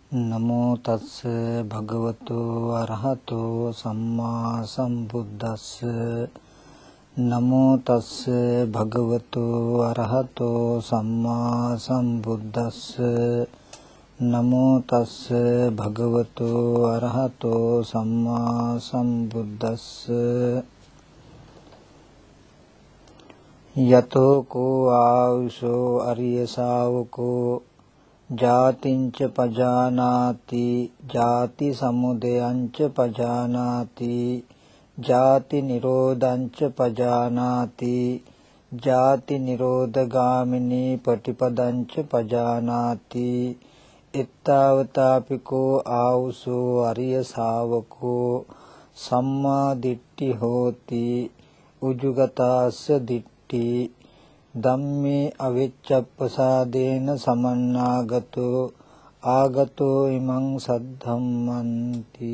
නමෝ තස්ස භගවතු අරහතෝ සම්මා සම්බුද්දස්ස නමෝ තස්ස භගවතු අරහතෝ සම්මා සම්බුද්දස්ස නමෝ තස්ස භගවතු අරහතෝ සම්මා සම්බුද්දස්ස යතෝ කෝ ආවුසෝ අරිය ශාවකෝ ජාතිංච පජානාති ජාති සමුදයංච පජානාති ජාති නිරෝධංච පජානාති ජාති නිරෝධගාමිනී පටිපදංච පජානාති එත්තාවතාපිකෝ ආවුසෝ අරිය ශාවකෝ සම්මා දිට්ඨි හෝති උජුගතාස්ස දිට්ඨි ධම්මේ අවිච්ඡප්පසාදේන සමන්නාගතෝ ආගතෝ ඉමං සද්ධම්මන්ති.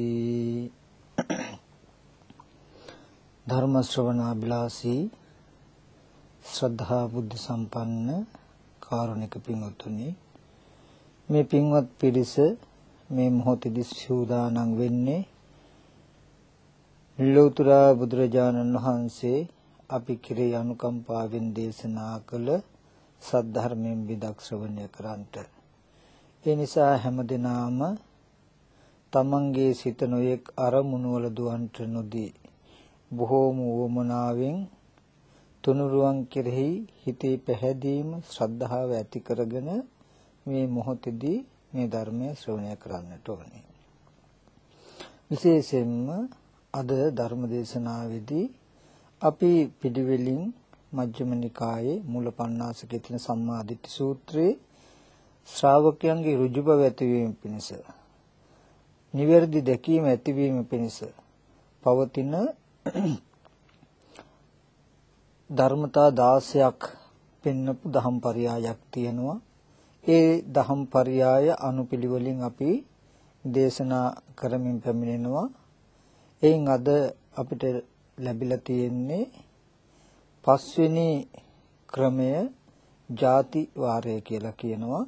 ධර්ම ශ්‍රවණාබිලාසී ශ්‍රද්ධා බුද්ධ සම්පන්න කාරුණික පින්වත්නි, මේ පින්වත් පිරිස මේ මොහොතේදී සූදානම් වෙන්නේ ලෝතර බුදුරජාණන් වහන්සේ අපි කෙරෙහි අනුකම්පාවෙන් දේශනා කළ සද්ධර්මයෙන් විදක් ශ්‍රවණය කරන්ට. ඒ නිසා හැමදෙනාම තමන්ගේ සිත නොයෙක් අරමුණු වල දුවන්ට නොදී බොහෝම වමනාවෙන් තුනුරුවන් කෙරෙහි හිතේ පැහැදීම ශ්‍රද්ධාව ඇති කරගෙන මේ මොහොතේදී මේ ධර්මය ශ්‍රවණය කරන්නට ඕනේ. විශේෂයෙන්ම අද ධර්ම දේශනාවේදී අපි පිළිවෙලින් මජ්ක්‍ධිම නිකායේ මූල පණ්ණාසකයේ තියෙන සම්මාදිට්ඨි සූත්‍රයේ ශ්‍රාවකයන්ගේ ඍජු බව ඇතිවීම පිණිස, නිවැරදි දැකීම ඇතිවීම පිණිස පවතින ධර්මතා 16ක් පෙන්වපු දහම් පරයයක් තියෙනවා. ඒ දහම් පරයය අනුපිළිවෙලින් අපි දේශනා කරමින් පැමිණෙනවා. එයින් අද අපිට ලැබිලා තියෙන්නේ පස්වෙනි ක්‍රමය ಜಾති වාරය කියලා කියනවා.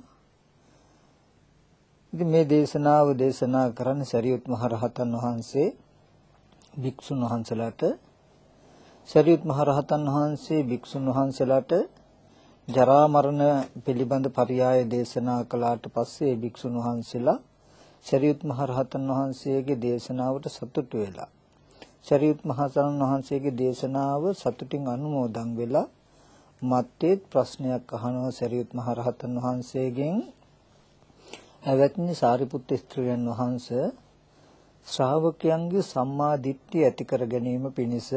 ඉතින් මේ දේශනාව දේශනා කරන්න සරියුත් මහ රහතන් වහන්සේ භික්ෂුන් වහන්සේලාට, සරියුත් මහ රහතන් වහන්සේ භික්ෂුන් වහන්සේලාට ජරා මරණ පිළිබඳ පරයය දේශනා කළාට පස්සේ භික්ෂුන් වහන්සේලා සරියුත් මහ රහතන් වහන්සේගේ දේශනාවට සතුටු වෙලා, සරියුත් මහ රහතන් වහන්සේගේ දේශනාව සතුටින් අනුමෝදන් වෙලා මත්තේ ප්‍රශ්නයක් අහනවා සරියුත් මහ රහතන් වහන්සේගෙන්. එවත්නි සාරිපුත්ත ස්ත්‍රියන් වහන්සේ ශ්‍රාවකයන්ගේ සම්මා දිට්ඨිය ඇති කර ගැනීම පිණිස,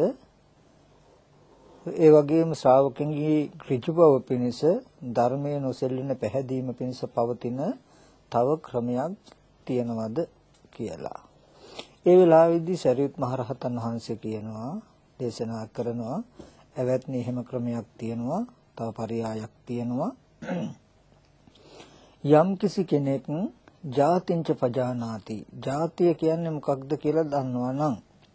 ඒ වගේම ශ්‍රාවකයන්ගේ ඍජු බව පිණිස, ධර්මයේ නොසෙල්ලෙන පැහැදීම පිණිස පවතින තව ක්‍රමයක් තියනවද කියලා. ඒ වෙලාවේදී සරියුත් මහ රහතන් වහන්සේ කියනවා, දේශනා කරනවා, එවත්නි එහෙම ක්‍රමයක් තියෙනවා, තව පරයයක් තියෙනවා. යම් කිසි කෙනෙක් ජාතිංච පජානාති, ජාතිය කියන්නේ මොකක්ද කියලා දන්නවා නම්,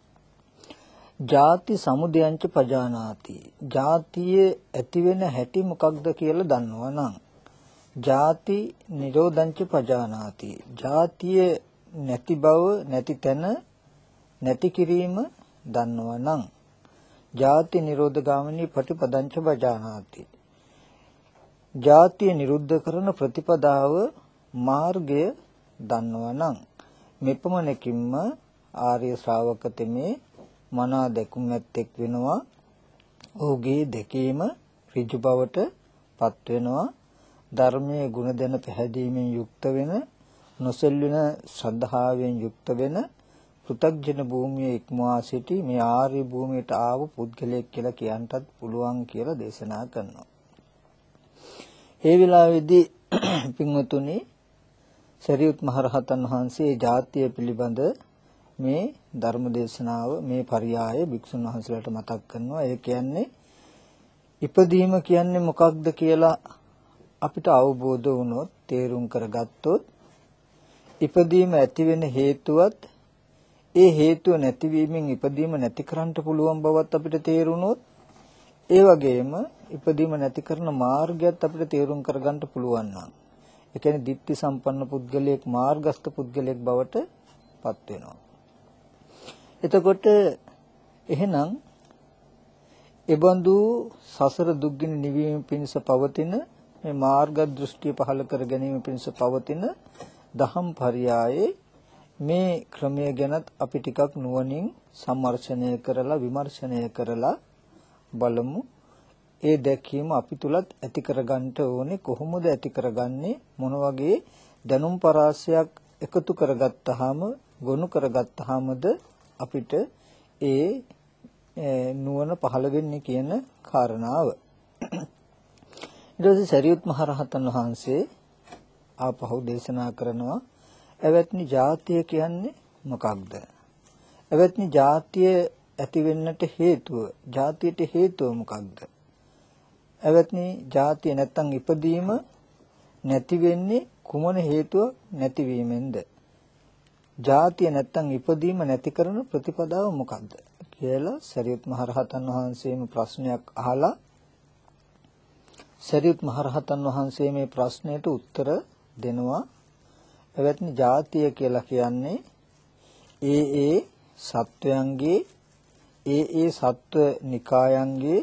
ජාති සමුදයංච පජානාති, ජාතියේ ඇති වෙන හැටි මොකක්ද කියලා දන්නවා නම්, ජාති නිරෝධංච පජානාති, ජාතියේ නැති බව, නැති තැන නැති කිරීම දන්නවා නම්, ජාති නිරෝධගාමිනී ප්‍රතිපදංච පජානාති, ජාතිය නිරුද්ධ කරන ප්‍රතිපදාව මාර්ගය දන්නවා නම්, මෙපමණකින්ම ආර්ය ශ්‍රාවක තෙමේ මනා දැකුම් ඇත්තෙක් වෙනවා. ඔහුගේ දැකීම ඍජු බවට පත් වෙනවා. ධර්මයේ ගුණ දැන පැහැදීමෙන් යුක්ත වෙන, නොසෙල්වෙන ශ්‍රද්ධාවෙන් යුක්ත වෙන, පෘථග්ජන භූමියේ ඉක්මවා සිටි මේ ආර්ය භූමියට ආව පුද්ගලයෙක් කියලා කියන්නටත් පුළුවන් කියලා දේශනා කරනවා. ඒ වෙලාවේදී පින්වතුනි, සරියුත් මහ රහතන් වහන්සේ ජාතිය පිළිබඳ මේ ධර්ම දේශනාව, මේ පරයය භික්ෂුන් වහන්සේලාට මතක් කරනවා. ඒ කියන්නේ ඉපදීම කියන්නේ මොකක්ද කියලා අපිට අවබෝධ වුණොත්, තේරුම් කරගත්තොත්, ඉපදීම ඇති වෙන හේතුවත් ඒ හේතුව නැතිවීමෙන් ඉපදීම නැති කරන්න පුළුවන් බවත් අපිට තේරුණොත්, ඒ වගේම ඉපදීම නැති කරන මාර්ගයත් අපිට තේරුම් කරගන්න පුළුවන් නම්, ඒ කියන්නේ ditthi සම්පන්න පුද්ගලයෙක් මාර්ගස්ත පුද්ගලයෙක් බවට පත් වෙනවා. එතකොට එහෙනම් එබඳු සසර දුක්ගින නිවීම පිණිස පවතින මේ මාර්ග දෘෂ්ටිය පහළ කර ගැනීම පිණිස පවතින දහම් පරයයේ මේ ක්‍රමය ගැනත් අපි ටිකක් නුවණින් සම්මර්ෂණය කරලා විමර්ශනය කරලා බලමු. ඒ දැකීම අපි තුලත් ඇති කරගන්න ඕනේ. කොහොමද ඇති කරගන්නේ? මොන වගේ දැනුම් පරාසයක් එකතු කරගත්තාම ගොනු කරගත්තාමද අපිට ඒ නුවණ පහළ වෙන්නේ කියන කාරණාව. ඊට පස්සේ සරියුත් මහ රහතන් වහන්සේ ආපහු දේශනා කරනවා එවත්නි ජාතිය කියන්නේ මොකක්ද? එවත්නි ජාතිය ඇති වෙන්නට හේතුව, ජාතියට හේතුව මොකක්ද? එවත්නි ජාතිය නැත්තම් ඉපදීම නැති වෙන්නේ කුමන හේතුව නැතිවීමෙන්ද? ජාතිය නැත්තම් ඉපදීම නැති කරන ප්‍රතිපදාව මොකක්ද කියලා සරියුත් මහ රහතන් වහන්සේම ප්‍රශ්නයක් අහලා සරියුත් මහ රහතන් වහන්සේ මේ ප්‍රශ්නයට උත්තර දෙනවා. එවත්නි ජාතිය කියලා කියන්නේ ඒ සත්වයන්ගේ ඒ සත්ව නිකායන්ගේ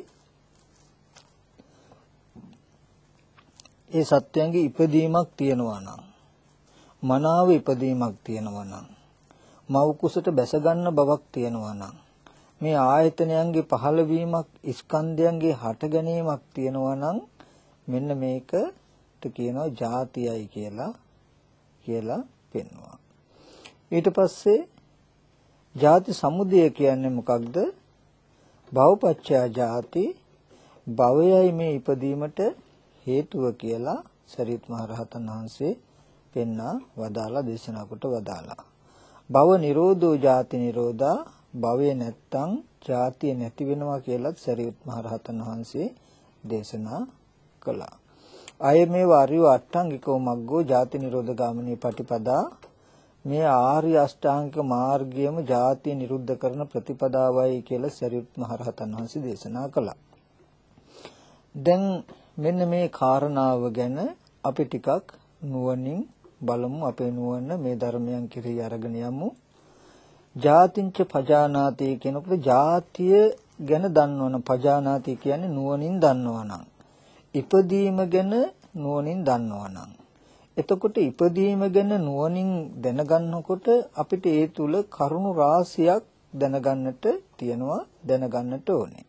ඒ සත්වයන්ගේ ඉපදීමක් තියෙනවා නම්, මනාව ඉපදීමක් තියෙනවා නම්, මව් කුසට බැස ගන්න බවක් තියෙනවා නම්, මේ ආයතනයන්ගේ පහළවීමක්, ස්කන්ධයන්ගේ හට ගැනීමක් තියෙනවා නම් මෙන්න මේකට කියනවා ජාතියයි කියලා පෙන්වනවා. ඊට පස්සේ ජාති සමුදය කියන්නේ මොකක්ද? භවපච්චය ජාති, භවයයි මේ ඉපදීමට හේතුව කියලා සරියුත් මහ රහතන් වහන්සේ පෙන්වා වදාලා දේශනා කොට වදාලා. භව නිරෝධෝ ජාති නිරෝධා, භවය නැත්තම් ජාතිය නැති වෙනවා කියලා සරියුත් මහ රහතන් වහන්සේ දේශනා කළා. අය මේ වාරිය අට්ඨංගිකෝ මග්ගෝ ජාති නිරෝධ ගාමිනී පටිපදා, මේ ආර්ය අෂ්ටාංගික මාර්ගයම ජාතිය නිරුද්ධ කරන ප්‍රතිපදාවයි කියලා සරියුත් මහ රහතන් වහන්සේ දේශනා කළා. දැන් මෙන්න මේ කාරණාව ගැන අපි ටිකක් නුවණින් බලමු. අපේ නුවණ මේ ධර්මයන් කෙරෙහි අරගෙන යමු. ජාතිංච පජානාති කියනකොට ජාතිය ගැන දන්නවනම්, පජානාති කියන්නේ නුවණින් දන්නවනම්, ඉපදීම ගැන නුවණින් දන්නවනම්, එතකොට ඉපදීම ගැන නුවණින් දැනගන්නකොට අපිට ඒ තුල කරුණු රාශියක් දැනගන්නට තියෙනවා, දැනගන්නට ඕනේ.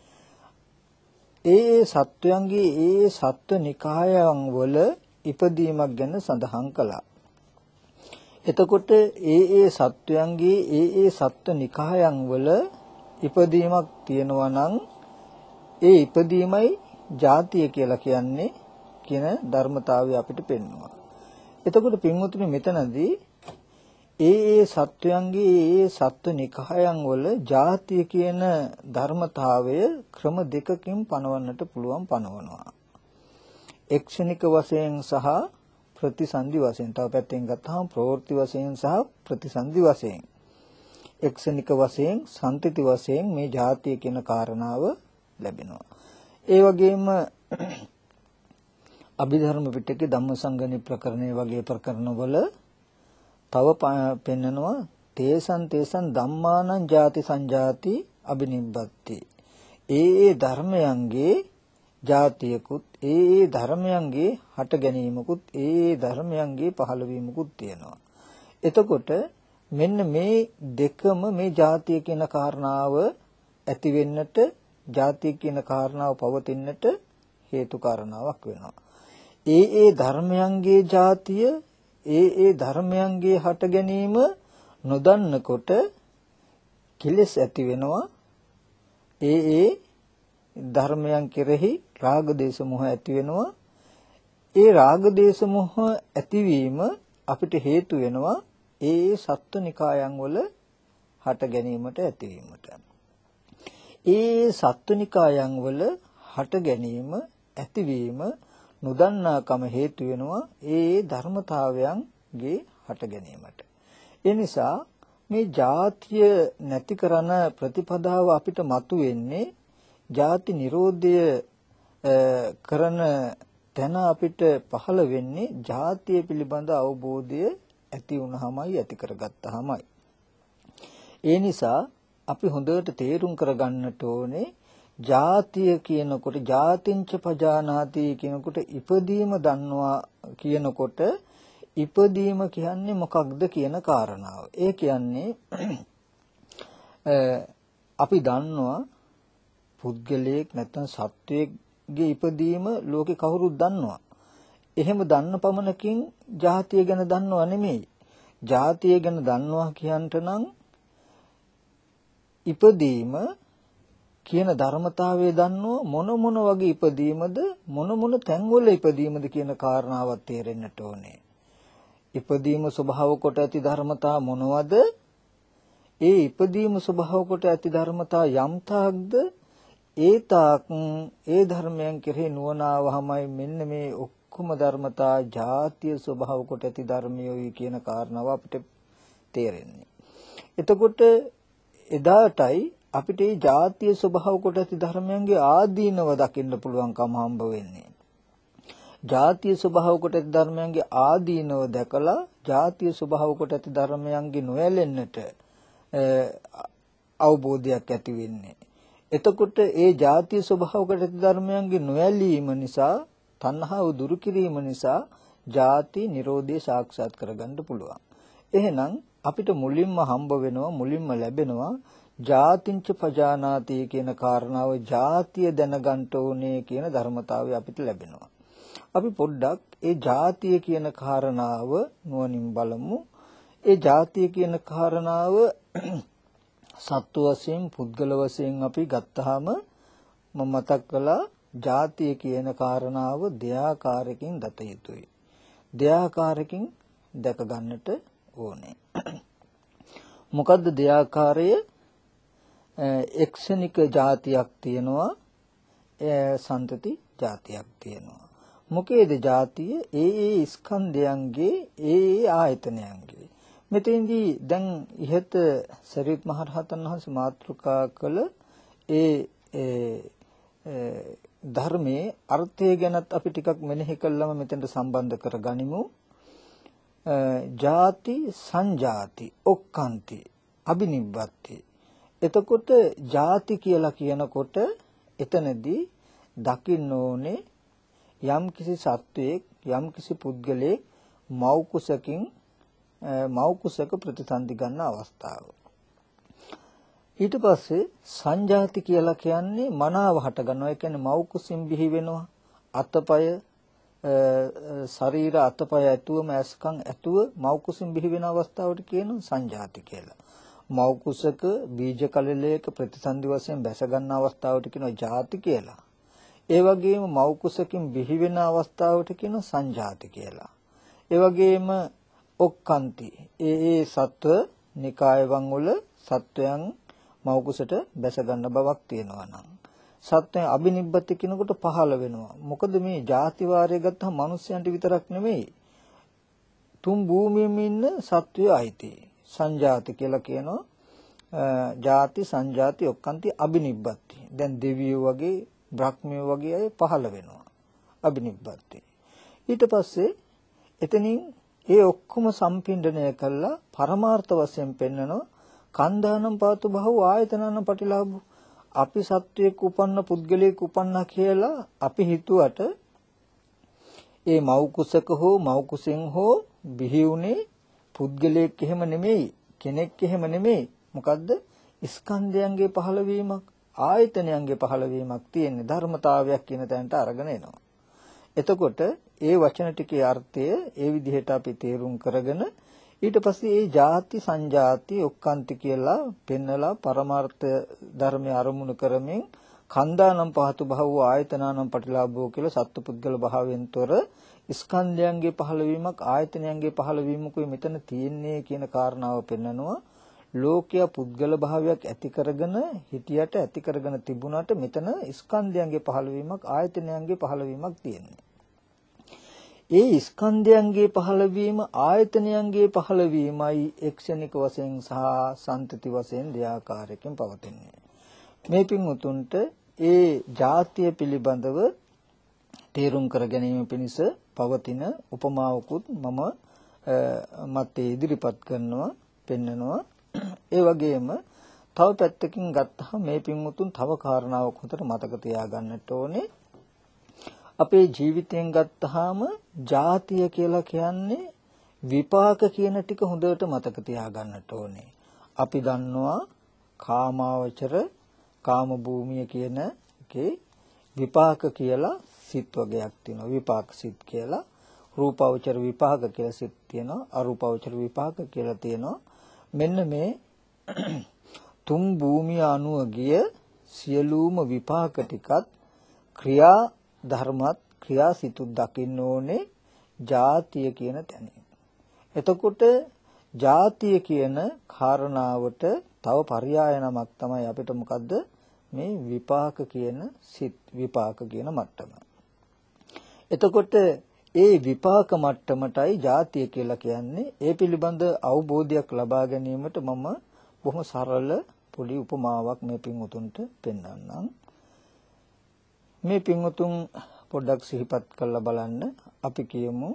ඒ සත්වයන්ගේ ඒ සත්ව නිකායන් වල ඉපදීමක් ගැන සඳහන් කළා. එතකොට ඒ සත්වයන්ගේ ඒ සත්ව නිකායන් වල ඉපදීමක් තියෙනවා නම් ඒ ඉපදීමයි ජාතිය කියලා කියන්නේ කියන ධර්මතාවය අපිට පෙන්වනවා. එතකොට පින්වතුනි මෙතනදී ඒ සත්වයන්ගේ ඒ සත්ව නිකායන් වල ජාතිය කියන ධර්මතාවය ක්‍රම දෙකකින් පනවන්නට පුළුවන් පනවනවා. එක්ෂණික වශයෙන් සහ ප්‍රතිසන්දි වශයෙන්. තව පැත්තෙන් ගත්තාම ප්‍රවෘත්ති වශයෙන් සහ ප්‍රතිසන්දි වශයෙන්. එක්ෂණික වශයෙන්, සම්තිති වශයෙන් මේ ජාතිය කියන කාරණාව ලැබෙනවා. ඒ වගේම අභිධර්ම පිටකේ ධම්මසංගණි ප්‍රකරණය වගේ ප්‍රකරණවල තව පෙන්නනවා තේසං ධම්මානං ජාති සංජාති අබිනිබ්බති. ඒ ධර්මයන්ගේ ජාතියකුත්, ඒ ධර්මයන්ගේ හට ගැනීමකුත්, ඒ ධර්මයන්ගේ පහළවීමකුත් තියෙනවා. එතකොට මෙන්න මේ දෙකම මේ ජාතිය කියන කාරණාව ඇති වෙන්නට, ජාතිය කියන කාරණාව පවතින්නට හේතු කාරණාවක් වෙනවා. ඒ ධර්මයන්ගේ ජාතිය, ඒ ධර්මයන්ගේ හට ගැනීම නොදන්නකොට කෙලෙස් ඇති වෙනවා. ඒ ධර්මයන් කෙරෙහි රාග දේශ මොහ ඇති වෙනවා. ඒ රාග දේශ මොහ ඇතිවීම අපිට හේතු වෙනවා ඒ සත්ව නිකායන් වල හට ගැනීමට, ඇතිවීමට. ඒ සත්ව නිකායන් වල හට ගැනීම, ඇතිවීම නොදන්නාකම හේතු වෙනවා ඒ ධර්මතාවයන්ගේ හට ගැනීමට. ඒ නිසා මේ ජාතිය නැති කරන ප්‍රතිපදාව අපිට මතුවෙන්නේ ජාති නිරෝධය කරන තැන අපිට පහළ වෙන්නේ ජාතිය පිළිබඳ අවබෝධය ඇති වුණාමයි ඇති කරගත්තාමයි. ඒ නිසා අපි හොඳට තේරුම් කරගන්නට ඕනේ ජාතිය කියනකොට ජාතිංච පජානාති කියනකොට ඉපදීම දන්නවා කියනකොට ඉපදීම කියන්නේ මොකක්ද කියන කාරණාව. ඒ කියන්නේ අපි දන්නවා පුද්ගලයෙක් නැත්නම් සත්වයෙක්ගේ ඉපදීම ලෝකේ කවුරුත් දන්නවා. එහෙම දන්න පමණකින් ජාතිය ගැන දන්නව නෙමෙයි. ජාතිය ගැන දන්නවා කියන්ට නම් ඉපදීම කියන ධර්මතාවය දන්නව මොන වගේ ඉපදීමද මොන තැන්වල ඉපදීමද කියන කාරණාවත් තේරෙන්නට ඕනේ. ඉපදීම ස්වභාව කොට ඇති ධර්මතා මොනවද? ඒ ඉපදීම ස්වභාව කොට ඇති ධර්මතා යම් තාක්ද ඒ තාක් ඒ ධර්මයන් කෙරෙහි නුවණාවමයි මෙන්න මේ ඔක්කොම ධර්මතා ජාතිය ස්වභාව කොට ඇති ධර්මියෝයි කියන කාරණාව අපිට තේරෙන්නේ. එතකොට එදාටයි අපිට මේ ජාතිය ස්වභාව කොට ඇති ධර්මයන්ගේ ආදීනව දකින්න පුළුවන්කම හම්බ වෙන්නේ. ජාතිය ස්වභාව කොට ඇති ධර්මයන්ගේ ආදීනව දැකලා ජාතිය ස්වභාව කොට ඇති ධර්මයන්ගේ නොයැලෙන්නට අවබෝධයක් ඇති වෙන්නේ. එතකොට ඒ ජාතිය ස්වභාව කොට ඇති ධර්මයන්ගේ නොයැලීම නිසා තණ්හාව දුරු කිරීම නිසා ජාති නිරෝධය සාක්ෂාත් කරගන්න පුළුවන්. එහෙනම් අපිට මුලින්ම හම්බ වෙනවා මුලින්ම ලැබෙනවා ජාතිංච පජානාති කියන කාරණාව ජාතිය දැනගන්න ඕනේ කියන ධර්මතාවය අපිට ලැබෙනවා. අපි පොඩ්ඩක් ඒ ජාතිය කියන කාරණාව නුවණින් බලමු. ඒ ජාතිය කියන කාරණාව සත්ව වශයෙන් පුද්ගල වශයෙන් අපි ගත්තාම මම මතක් කළා ජාතිය කියන කාරණාව දෙආකාරකින් දත යුතුයි. දෙආකාරකින් දැක ගන්නට ඕනේ. මොකද්ද දෙආකාරය? එක්ෂණික જાතියක් තියෙනවා සන්තති જાතියක් තියෙනවා. මොකේද જાතිය? ඒ ස්කන්ධයන්ගේ ඒ ආයතනයන්ගේ. මෙතෙන්දී දැන් ඉහත සරියුත් මහ රහතන් වහන්සේ මාතෘකා කළ ඒ ධර්මයේ අර්ථය ගැනත් අපි ටිකක් මෙනෙහි කළාම මෙතෙන්ට සම්බන්ධ කරගනිමු. ಜಾති සංජාති ඔක්කාන්ති අබිනිබ්බති. එතකොට ಜಾති කියලා කියනකොට එතනදී දකින්න ඕනේ යම් කිසි සත්වයක් යම් කිසි පුද්ගලයෙක් මව් කුසක ප්‍රතිසන්දි ගන්න අවස්ථාව. ඊට පස්සේ සංජාති කියලා කියන්නේ මනාව හට ගන්නවා. ඒ කියන්නේ මව් කුසින් බිහි වෙනවා. අතපය ශරීර අතපය ඇතුවම ඇස්කම් ඇතුව මව් කුසින් බිහි වෙන අවස්ථාවට කියනවා සංජාති කියලා. මව් කුසක බීජ කලලයක ප්‍රතිසන්දි වශයෙන් බැස ගන්න අවස්ථාවට කියනවා ಜಾති කියලා. ඒ වගේම මව් කුසකින් බිහි වෙන අවස්ථාවට කියනවා සංජාති කියලා. ඒ වගේම ඔක්කාන්ති ඒ සත්ව නිකායවන් වල සත්වයන් මව් කුසට බැස ගන්න බවක් තියෙනවා නම් සත්වයන් අබිනිබ්බති කියනකොට පහළ වෙනවා. මොකද මේ ಜಾති වාරය ගත්තම මිනිස්යන්ට විතරක් නෙමෙයි තුන් භූමියෙම ඉන්න සත්වය අයිති. සංජාති කියලා කියනවා. ಜಾති සංජාති ඔක්කාන්ති අබිනිබ්බති. දැන් දෙවියෝ වගේ බ්‍රහ්මයෝ වගේ අය පහළ වෙනවා. අබිනිබ්බති. ඊට පස්සේ එතනින් ඒ ඔක්කොම සම්පින්ඩණය කළා පරමාර්ථ වශයෙන් පෙන්නනවා කන්දානම් පාතු බහුව ආයතනන පටිලාභු. අපි සත්වයක උපන්න පුද්ගලයෙක් උපන්නා කියලා අපි හිතුවට ඒ මව් කුසක හෝ මව් කුසෙන් හෝ බිහි වුණේ පුද්ගලයෙක් එහෙම නෙමෙයි කෙනෙක් එහෙම නෙමෙයි. මොකද්ද? ස්කන්ධයන්ගේ පහළවීමක් ආයතනයන්ගේ පහළවීමක් තියෙන ධර්මතාවයක් කියන තැනට අරගෙන එනවා. එතකොට ඒ වචන ටිකේ අර්ථය ඒ විදිහට අපි තේරුම් කරගෙන ඊට පස්සේ ඒ ಜಾති සංජාති ඔක්කාන්ති කියලා පෙන්නලා පරමාර්ථ ධර්මය අරමුණු කරමින් කන්දානම් පහතු භව ආයතනානම් පටිලාභෝ කියලා සත්පුද්ගල භාවයෙන් තොර ස්කන්ධයන්ගේ පහළවීමක් ආයතනයන්ගේ පහළවීමකුයි මෙතන තියෙන්නේ කියන කාරණාව පෙන්නනවා. ලෝකයා පුද්ගල භාවයක් ඇති කරගෙන හිටියට ඇති කරගෙන තිබුණාට මෙතන ස්කන්ධයන්ගේ පහළවීමක් ආයතනයන්ගේ පහළවීමක් තියෙනවා. ඒ ස්කන්ධයන්ගේ පහළවීම ආයතනයන්ගේ පහළවීමයි එක්ෂණික වශයෙන් සහ සන්තති වශයෙන් දෙආකාරයකින් පවතින්නේ. මේ පින්වුතුන්ට ඒ ಜಾතිය පිළිබඳව තේරුම් කර ගැනීම පිණිස පවතින උපමාවකුත් මම මතේ ඉදිරිපත් කරනවා පෙන්නනවා. ඒ වගේම තව පැත්තකින් ගත්තහම මේ පින්වුතුන් තව කාරණාවක් හොතට මතක තියාගන්නට ඕනේ. අපේ ජීවිතයෙන් ගත්තාම ජාතිය කියලා කියන්නේ විපාක කියන ටික හොඳට මතක තියාගන්නට ඕනේ. අපි දන්නවා කාමාවචර කාම භූමිය කියන එකේ විපාක කියලා සිත් වර්ගයක් තියෙනවා. විපාක සිත් කියලා රූපාවචර විපාක කියලා සිත් තියෙනවා. අරූපාවචර විපාක කියලා තියෙනවා. මෙන්න මේ තුන් භූමිය අනුව ගිය සියලුම විපාක ටිකත් ක්‍රියා ධර්මත් ක්‍රියා සිතුත් දකින්න ඕනේ ජාතිය කියන තැන. එතකොට ජාතිය කියන කාරණාවට තව පర్యాయ නමක් තමයි අපිට මොකද්ද මේ විපාක කියන සිත් විපාක කියන මට්ටම. එතකොට ඒ විපාක මට්ටමටයි ජාතිය කියලා කියන්නේ. ඒ පිළිබඳ අවබෝධයක් ලබා ගැනීමට මම බොහොම සරල පොඩි උපමාවක් මේ පින්වුතුන්ට පෙන්වන්නම්. මේ පින්වුතුන් පොඩ්ඩක් සිහිපත් කරලා බලන්න. අපි කියමු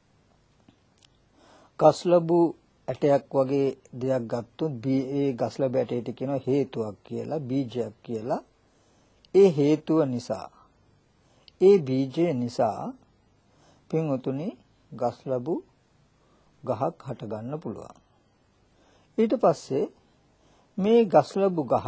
ගස්ලබු ඇටයක් වගේ දෙයක් ගත්තොත් ඒ ගස්ලබු ඇටයට කියනවා හේතුවක් කියලා බීජයක් කියලා. ඒ හේතුව නිසා ඒ බීජය නිසා පින්වතුනි ගස්ලබු ගහක් හට ගන්න පුළුවන්. ඊට පස්සේ මේ ගස්ලබු ගහ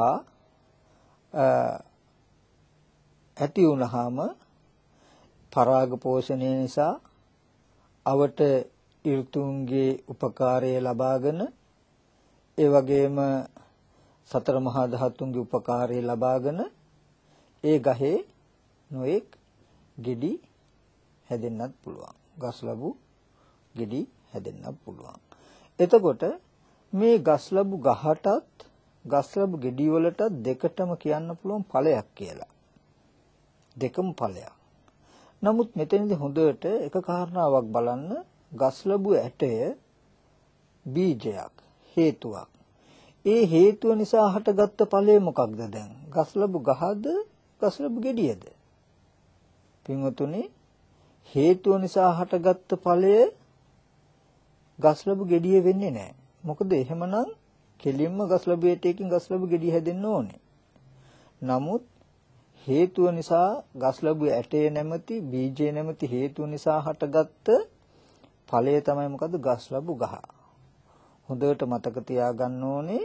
ඇති වුණාම පරාග පෝෂණය නිසා අවට ඍතුන්ගේ උපකාරය ලබාගෙන ඒ වගේම සතර මහා ධාතුන්ගේ උපකාරය ලබාගෙන ඒ ගහේ නොඑක් ගෙඩි හැදෙන්නත් පුළුවන්. ගස්ලබු ගෙඩි හැදෙන්නත් පුළුවන්. එතකොට මේ ගස්ලබු ගහටත් ගස්ලබු ගෙඩි වලටත් දෙකටම කියන්න පුළුවන් ඵලයක් කියලා. දෙකම ඵලයක්. නමුත් මෙතනදී හොඳට එක කාරණාවක් බලන්න. ගස්ලබු ඇටය බීජයක් හේතුවක්. ඒ හේතුව නිසා හටගත්ත ඵලය මොකක්ද දැන්? ගස්ලබු ගහද ගස්ලබු ගෙඩියද? පින්වතුනි හේතුව නිසා හටගත්ත ඵලය ගස්ලබු ගෙඩිය වෙන්නේ නැහැ. මොකද එහෙමනම් කෙලින්ම ගස්ලබු ඇටයකින් ගස්ලබු ගෙඩිය හැදෙන්න ඕනේ. නමුත් හේතුව නිසා ගස්ලබු ඇටය නැමැති බීජය නැමැති හේතුව නිසා හටගත්ත ඵලය තමයි මොකද්ද? ගස්ලබු ගහ. හොඳට මතක තියාගන්න ඕනේ.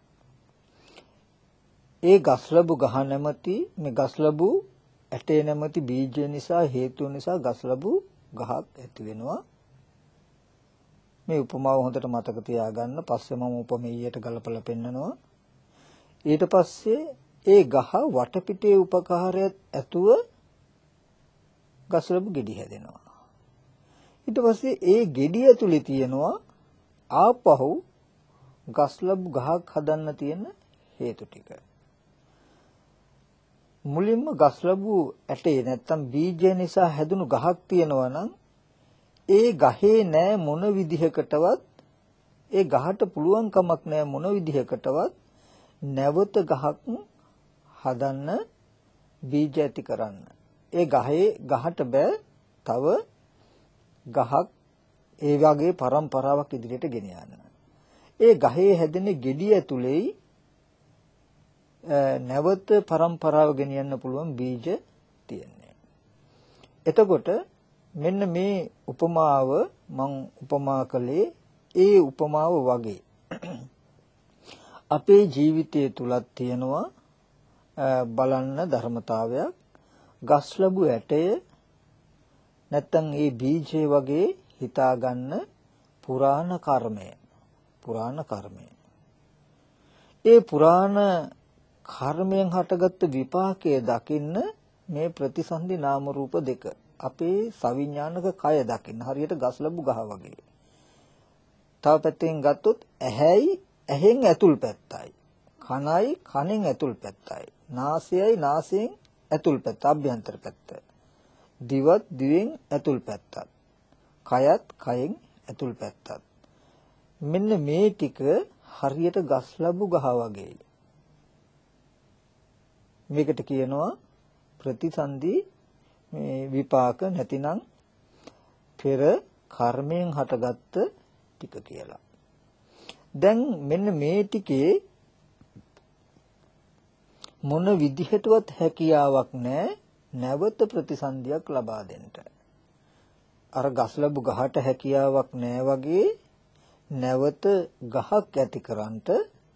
ඒ ගස්ලබු ගහ නැමැති මේ ගස්ලබු ඇටේ නැමැති බීජය නිසා හේතුව නිසා ගස්ලබු ගහක් ඇති වෙනවා. මේ උපමාව හොඳට මතක තියාගන්න. පස්සේ මම උපමෙයියට ගලපලා පෙන්නනවා. ඊට පස්සේ ඒ ගහ වටපිටේ උපකාරයත් ඇතුව ගස්ලබු ගෙඩි හැදෙනවා. ඊට පස්සේ ඒ ගෙඩිය ඇතුලේ තියෙනවා ආපහු ගස්ලබු ගහක් හදන්න තියෙන හේතු ටික. මුලින්ම ගස්ලබු ඇටේ නැත්තම් බීජය නිසා හැදුණු ගහක් තියෙනවා නම් ඒ ගහේ නෑ මොන විදිහකටවත් ඒ ගහට පුළුවන් කමක් නෑ මොන විදිහකටවත් නැවත ගහක් හදන්න බීජ ඇති කරන්න. ඒ ගහට බෑ තව ගහක් ඒ වගේ પરම්පරාවක් ඉදිරියට ගෙන යන්න. ඒ ගහේ හැදෙන ගෙඩිය ඇතුලේ නැවත પરම්පරාව ගෙනියන්න පුළුවන් බීජ තියෙන්නේ. එතකොට මෙන්න මේ උපමාව මම උපමා කළේ ඒ උපමාව වගේ අපේ ජීවිතය තුලත් තියෙනවා බලන්න ධර්මතාවයක්. ගස්ලබු ඇටය නැත්තම් ඒ බීජය වගේ හිතාගන්න පුරාණ කර්මය. ඒ පුරාණ කර්මයෙන් හටගත්තු විපාකයේ දකින්න මේ ප්‍රතිසන්දි නාම රූප දෙක අපේ සවිඥානික කය දකින්න හරියට ගස්ලබු ගහ වගේ. තව පැත්තෙන් ගත්තොත් ඇහැයි ඇහෙන් ඇතුල් පැත්තයි, කනයි කනෙන් ඇතුල් පැත්තයි, නාසයයි නාසයෙන් ඇතුල් පැත්ත අභ්‍යන්තර පැත්ත, දිවත් දිවෙන් ඇතුල් පැත්තත්, කයත් කයෙන් ඇතුල් පැත්තත්. මෙන්න මේ ටික හරියට ගස්ලබු ගහ වගේ. මේකට කියනවා ප්‍රතිසන්දි මේ විපාක නැතිනම් පෙර කර්මයෙන් හටගත්ත ටික කියලා. දැන් මෙන්න මේ ටිකේ මොන විදිහටවත් හැකියාවක් නැහැ නැවත ප්‍රතිසන්දියක් ලබා දෙන්න. අර ගස් ලැබු ගහට හැකියාවක් නැහැ වගේ නැවත ගහක් ඇති කරන්නට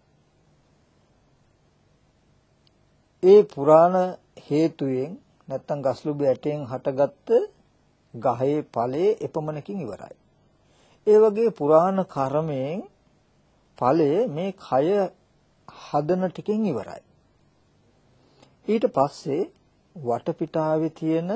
ඒ පුරාණ හේතුයෙන් නැත්තම් ගස් ලැබු ඇටයෙන් හටගත්ත ගහේ ඵලයේ එපමණකින් ඉවරයි. ඒ වගේ පුරාණ කර්මයෙන් ඵලය මේ කය හදන ටිකෙන් ඉවරයි. ඊට පස්සේ වටපිටාවේ තියෙන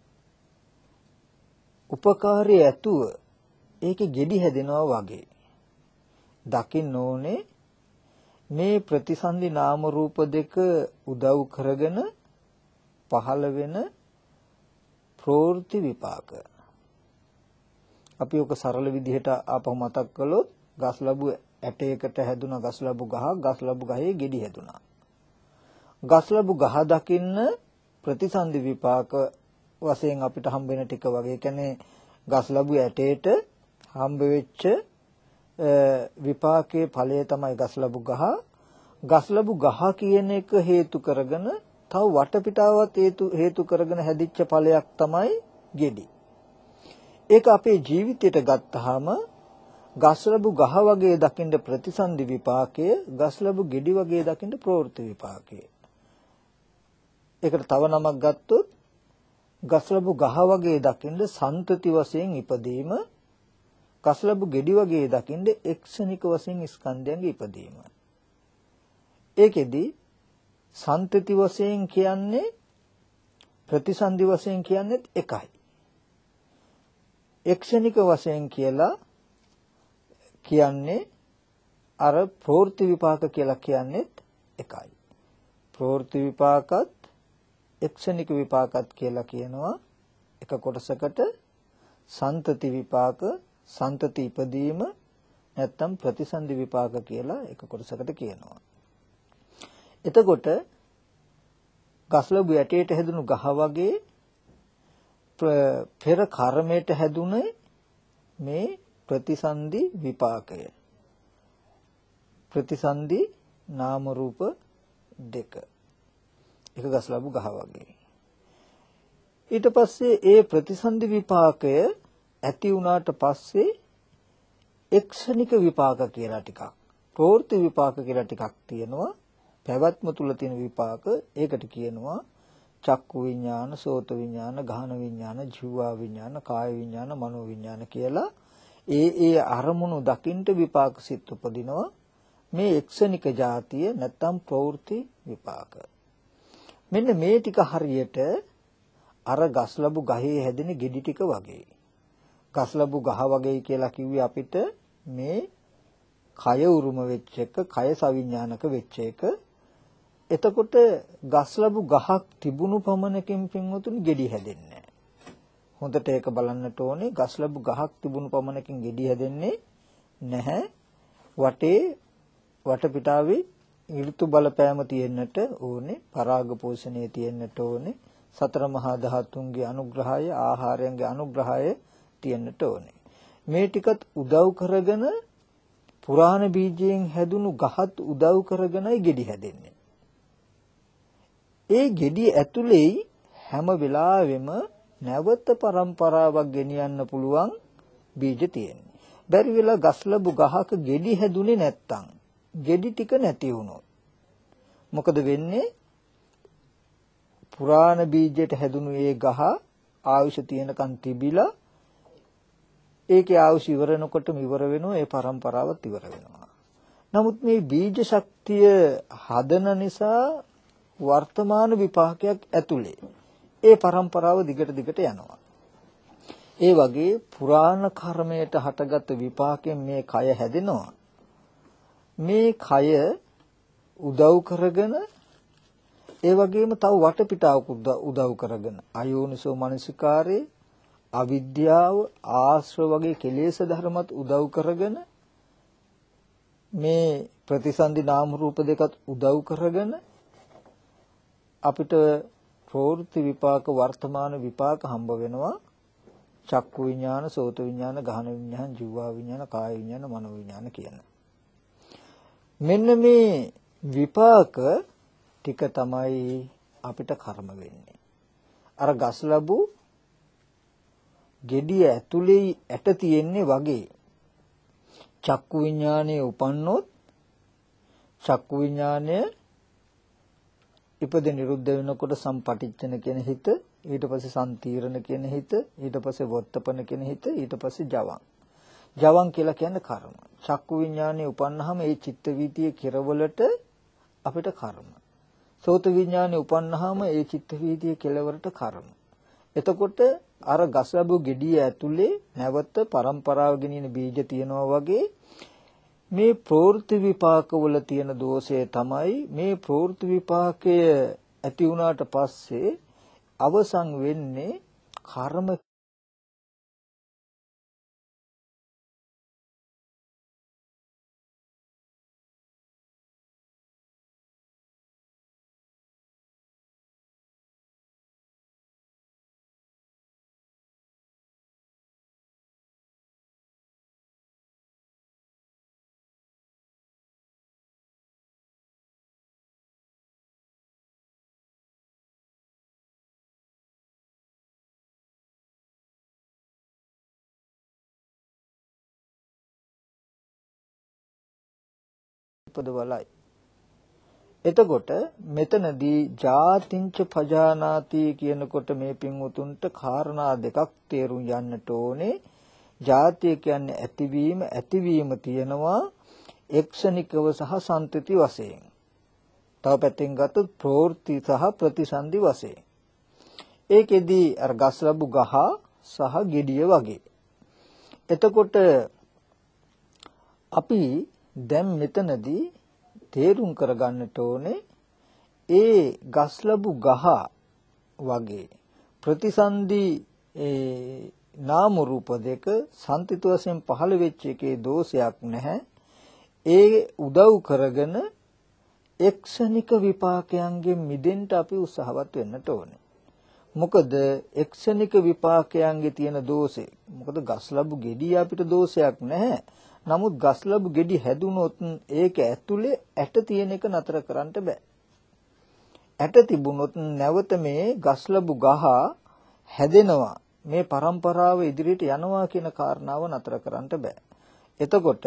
උපකාරී ඇතුව ඒකේ ගෙඩි හැදෙනවා වගේ දකින්න ඕනේ මේ ප්‍රතිසන්දි නාම රූප දෙක උදව් කරගෙන පහළ වෙන ප්‍රවෘත්ති විපාක. අපි ඔක සරල විදිහට ආපහු මතක් කළොත් ගස් ලැබු ඇටයකට හැදුන ගස් ලැබු ගහක් ගස් ලැබු ගහේ ගෙඩි හැදුනා. ගස් ලැබු ගහ දකින්න ප්‍රතිසන්දි විපාක වශයෙන් අපිට හම්බ වෙන ටික වගේ. කියන්නේ ගස් ලැබු ඇටේට හම්බ වෙච්ච විපාකයේ ඵලය තමයි ගස් ලැබු ගහ. ගස් ලැබු ගහ කියන එක හේතු කරගෙන තව වටපිටාවත් හේතු කරගෙන හැදිච්ච ඵලයක් තමයි ගෙඩි. ඒක අපේ ජීවිතයට ගත්තාම ගස් ලැබු ගහ වගේ දකින්න ප්‍රතිසන්දි විපාකය, ගස් ලැබු ගෙඩි වගේ දකින්න ප්‍රවෘත්ති විපාකය. ඒකට තව නමක් ගත්තොත් ගස් ලැබු ගහ වගේ දකින්න සන්තති වශයෙන් ඉපදීම, ගස් ලැබු ගෙඩි වගේ දකින්න එක්ෂණික වශයෙන් ස්කන්ධයන්ගේ ඉපදීම. ඒකෙදි සන්තති වශයෙන් කියන්නේ ප්‍රතිසන්දි වශයෙන් කියන්නේත් එකයි. එක්ෂණික වශයෙන් කියලා කියන්නේ අර ප්‍රවෘත්ති විපාක කියලා කියන්නේත් එකයි. ප්‍රවෘත්ති විපාකත් එක්ෂණික විපාකත් කියලා කියනවා එක කොටසකට. සන්තති විපාක, සන්තති ඉපදීම නැත්තම් ප්‍රතිසන්දි විපාක කියලා එක කොටසකට කියනවා. එතකොට ගස් ලැබු ඇටයට හැදුණු ගහ වගේ පෙර කර්මයට හැදුනේ මේ ප්‍රතිසන්දි විපාකය. ප්‍රතිසන්දි නාම රූප දෙක. එක ගස් ලැබු ගහ වගේ. ඊට පස්සේ ඒ ප්‍රතිසන්දි විපාකය ඇති වුණාට පස්සේ එක්ෂණික විපාක කියලා ටිකක්, ප්‍රවෘත්ති විපාක කියලා ටිකක් තියෙනවා. පැවැත්ම තුල තියෙන විපාක. ඒකට කියනවා චක්කු විඥාන, සෝත විඥාන, ගහන විඥාන, ජීවා විඥාන, කාය විඥාන, මනෝ විඥාන කියලා. ඒ අරමුණු දකින්ට විපාක සිත් උපදිනවා. මේ එක්ෂණික જાතිය නැත්තම් ප්‍රවෘත්ති විපාක. මෙන්න මේ ටික හරියට අර ගස් ලැබු ගහේ හැදෙන ගෙඩි ටික වගේ. ගස් ලැබු ගහ වගේ කියලා කිව්වේ අපිට මේ කය උරුම වෙච්ච එක, කය සවිඥානික වෙච්ච එක. එතකොට ගස් ලැබු ගහක් තිබුණු පමණකින් පින්වතුනි ගෙඩි හැදෙන්නේ නැහැ. හොඳට ඒක බලන්නට ඕනේ. ගස් ලැබු ගහක් තිබුණු පමණකින් ගෙඩි හැදෙන්නේ නැහැ. වටපිටාවේ ඍතු බලපෑම තියෙන්නට ඕනේ, පරාග පෝෂණය තියෙන්නට ඕනේ, සතර මහා ධාතුන්ගේ අනුග්‍රහය, ආහාරයන්ගේ අනුග්‍රහය තියෙන්නට ඕනේ. මේ ටිකත් උදව් කරගෙන පුරාණ බීජයෙන් හැදුණු ගහත් උදව් කරගෙනයි ගෙඩි හැදෙන්නේ. ඒ ගෙඩි ඇතුලේ හැම වෙලාවෙම නැවත પરම්පරාවක් ගෙනියන්න පුළුවන් බීජ තියෙන්නේ. බැරි වෙලා ගස් ලැබු ගහක ගෙඩි හැදුනේ නැත්තම්, ගෙඩි ටික නැති වුණොත් මොකද වෙන්නේ? පුරාණ බීජයට හැදුණු ඒ ගහ ආයුෂ තියෙනකන් තිබිලා ඒකේ ආයුෂ ඉවරනකොටම ඉවර වෙනවා, ඒ પરම්පරාවත් ඉවර වෙනවා. නමුත් මේ බීජ ශක්තිය හදන නිසා වර්තමාන විපාකයක් ඇතුලේ ඒ પરම්පරාව දිගට දිගට යනවා. ඒ වගේ පුරාණ කර්මයට හටගත් විපාකයෙන් මේ කය හැදෙනවා. මේ කය උදව් කරගෙන ඒ වගේම තව වටපිටාවක උදව් කරගෙන අයෝනිසෝ මනසිකාරේ, අවිද්‍යාව, ආශ්‍රව වගේ කෙලෙස් ධර්මත් උදව් කරගෙන මේ ප්‍රතිසන්දි නාම රූප දෙකත් උදව් කරගෙන අපිට ප්‍රවෘත්ති විපාක වර්තමාන විපාක හම්බ වෙනවා. චක්කු විඥාන, සෝත විඥාන, ගහන විඥාන, ජීවා විඥාන, කාය විඥාන, මනෝ විඥාන කියන. මෙන්න මේ විපාක ටික තමයි අපිට කර්ම වෙන්නේ. අර ගස් ලැබු gediya ඇතුලේ ඇට තියෙන්නේ වගේ චක්කු විඥානයේ උපන්නොත් චක්කු විඥානය ඉපද නිරුද්ධ වෙනකොට සම්පටිච්ඡන කියන හිත, ඊට පස්සේ සම්තීරණ කියන හිත, ඊට පස්සේ වොත්තපන කියන හිත, ඊට පස්සේ ජවං. ජවං කියලා කියන්නේ කර්ම. චක්කු විඥානයේ උපන්නාම ඒ චිත්ත වීතියේ කෙරවලට අපිට කර්ම. සෝත විඥානයේ උපන්නාම ඒ චිත්ත වීතියේ කෙලවරට කර්ම. එතකොට අර ගසබු gediya ඇතුලේ නැවත પરම්පරාව ගෙනියන බීජ තියනවා වගේ මේ ප්‍රවෘත්ති විපාකවල තියෙන දෝෂය තමයි මේ ප්‍රවෘත්ති විපාකය ඇති වුණාට පස්සේ අවසන් වෙන්නේ කර්ම උපදවලයි. එතකොට මෙතනදී ජාතිංච පජානාති කියනකොට මේ පින්වුතුන්ට කාරණා දෙකක් තේරුම් යන්නට ඕනේ. ජාතිය කියන්නේ ඇතිවීම, ඇතිවීම තියෙනවා එක්ෂණිකව සහ සම්තති වශයෙන්. තව පැත්තෙන් ගත්තොත් ප්‍රවෘත්ති සහ ප්‍රතිසන්දි වශයෙන්. ඒකෙදී අර ගස් ලැබු ගහ සහ ගෙඩිය වගේ. එතකොට අපි දැන් මෙතනදී තේරුම් කරගන්නට ඕනේ ඒ ගස් ලැබු ගහ වගේ ප්‍රතිසන්දි නාම රූප දෙක සම්තිත වශයෙන් පහළ වෙච්ච එකේ දෝෂයක් නැහැ. ඒ උදව් කරගෙන එක්ෂණික විපාකයන්ගෙන් මිදෙන්න අපි උත්සාහවත් වෙන්නට ඕනේ. මොකද එක්ෂණික විපාකයන්ගේ තියෙන දෝෂේ. මොකද ගස් ලැබු ගෙඩිය අපිට දෝෂයක් නැහැ. නමුත් ගස් ලැබු ගෙඩි හැදුනොත් ඒක ඇතුලේ ඇට තියෙන එක නතර කරන්න බෑ. ඇට තිබුණොත් නැවත මේ ගස් ලැබු ගහ හැදෙනවා. මේ પરම්පරාව ඉදිරියට යනවා කියන කාරණාව නතර කරන්න බෑ. එතකොට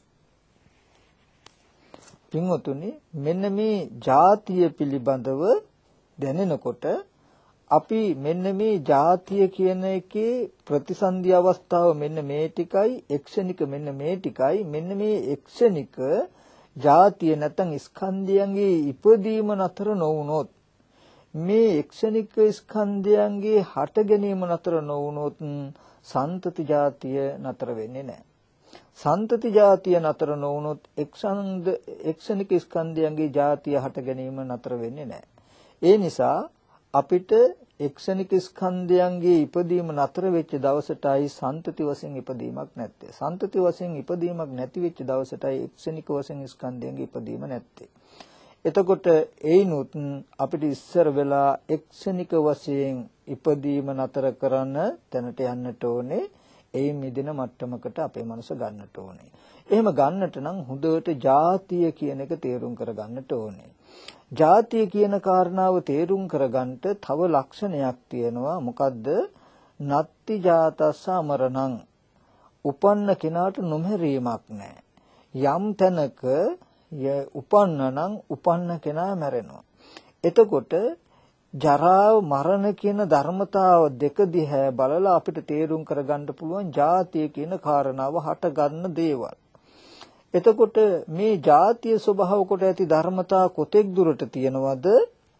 පින්වතුනි මෙන්න මේ ජාතිය පිළිබඳව දැනෙනකොට අපි මෙන්න මේ ජාතිය කියන එකේ ප්‍රතිසන්දි අවස්ථාව මෙන්න මේ ටිකයි එක්ෂණික මෙන්න මේ ටිකයි මෙන්න මේ එක්ෂණික ජාතිය නැත්නම් ස්කන්ධයන්ගේ ඉපදීම නතර නොවුනොත් මේ එක්ෂණික ස්කන්ධයන්ගේ හට ගැනීම නතර නොවුනොත් සන්තති ජාතිය නතර වෙන්නේ නැහැ. සන්තති ජාතිය නතර නොවුනොත් එක්ෂණික ස්කන්ධයන්ගේ ජාතිය හට ගැනීම නතර වෙන්නේ නැහැ. ඒ නිසා අපිට එක්ෂණික ස්කන්ධයන්ගේ ඉපදීම නතර වෙච්ච දවසටයි සන්තති වශයෙන් ඉපදීමක් නැත්තේ. සන්තති වශයෙන් ඉපදීමක් නැති වෙච්ච දවසටයි එක්ෂණික වශයෙන් ස්කන්ධයන්ගේ ඉපදීම නැත්තේ. එතකොට ඒනොත් අපිට ඉස්සර වෙලා එක්ෂණික වශයෙන් ඉපදීම නතර කරන තැනට යන්නට ඕනේ. ඒ මිදෙන මට්ටමකට අපේ මනස ගන්නට ඕනේ. එහෙම ගන්නට නම් හොඳට ජාතිය කියන එක තේරුම් කරගන්නට ඕනේ. ජාතිය කියන කාරණාව තේරුම් කරගන්නට තව ලක්ෂණයක් තියෙනවා. මොකද්ද? නත්ති ජාතස්ස අමරණං. උපන්න කෙනාට නොමැරීමක් නැහැ. යම් තැනක උපන්නනම් උපන්න කෙනා මැරෙනවා. එතකොට ජරාව මරණ කියන ධර්මතාව දෙක දිහා බලලා අපිට තේරුම් කරගන්න පුළුවන් ජාතිය කියන කාරණාව හට ගන්න දේවල්. එතකොට මේ ජාතිය ස්වභාව කොට ඇති ධර්මතා කොතෙක් දුරට තියෙනවද?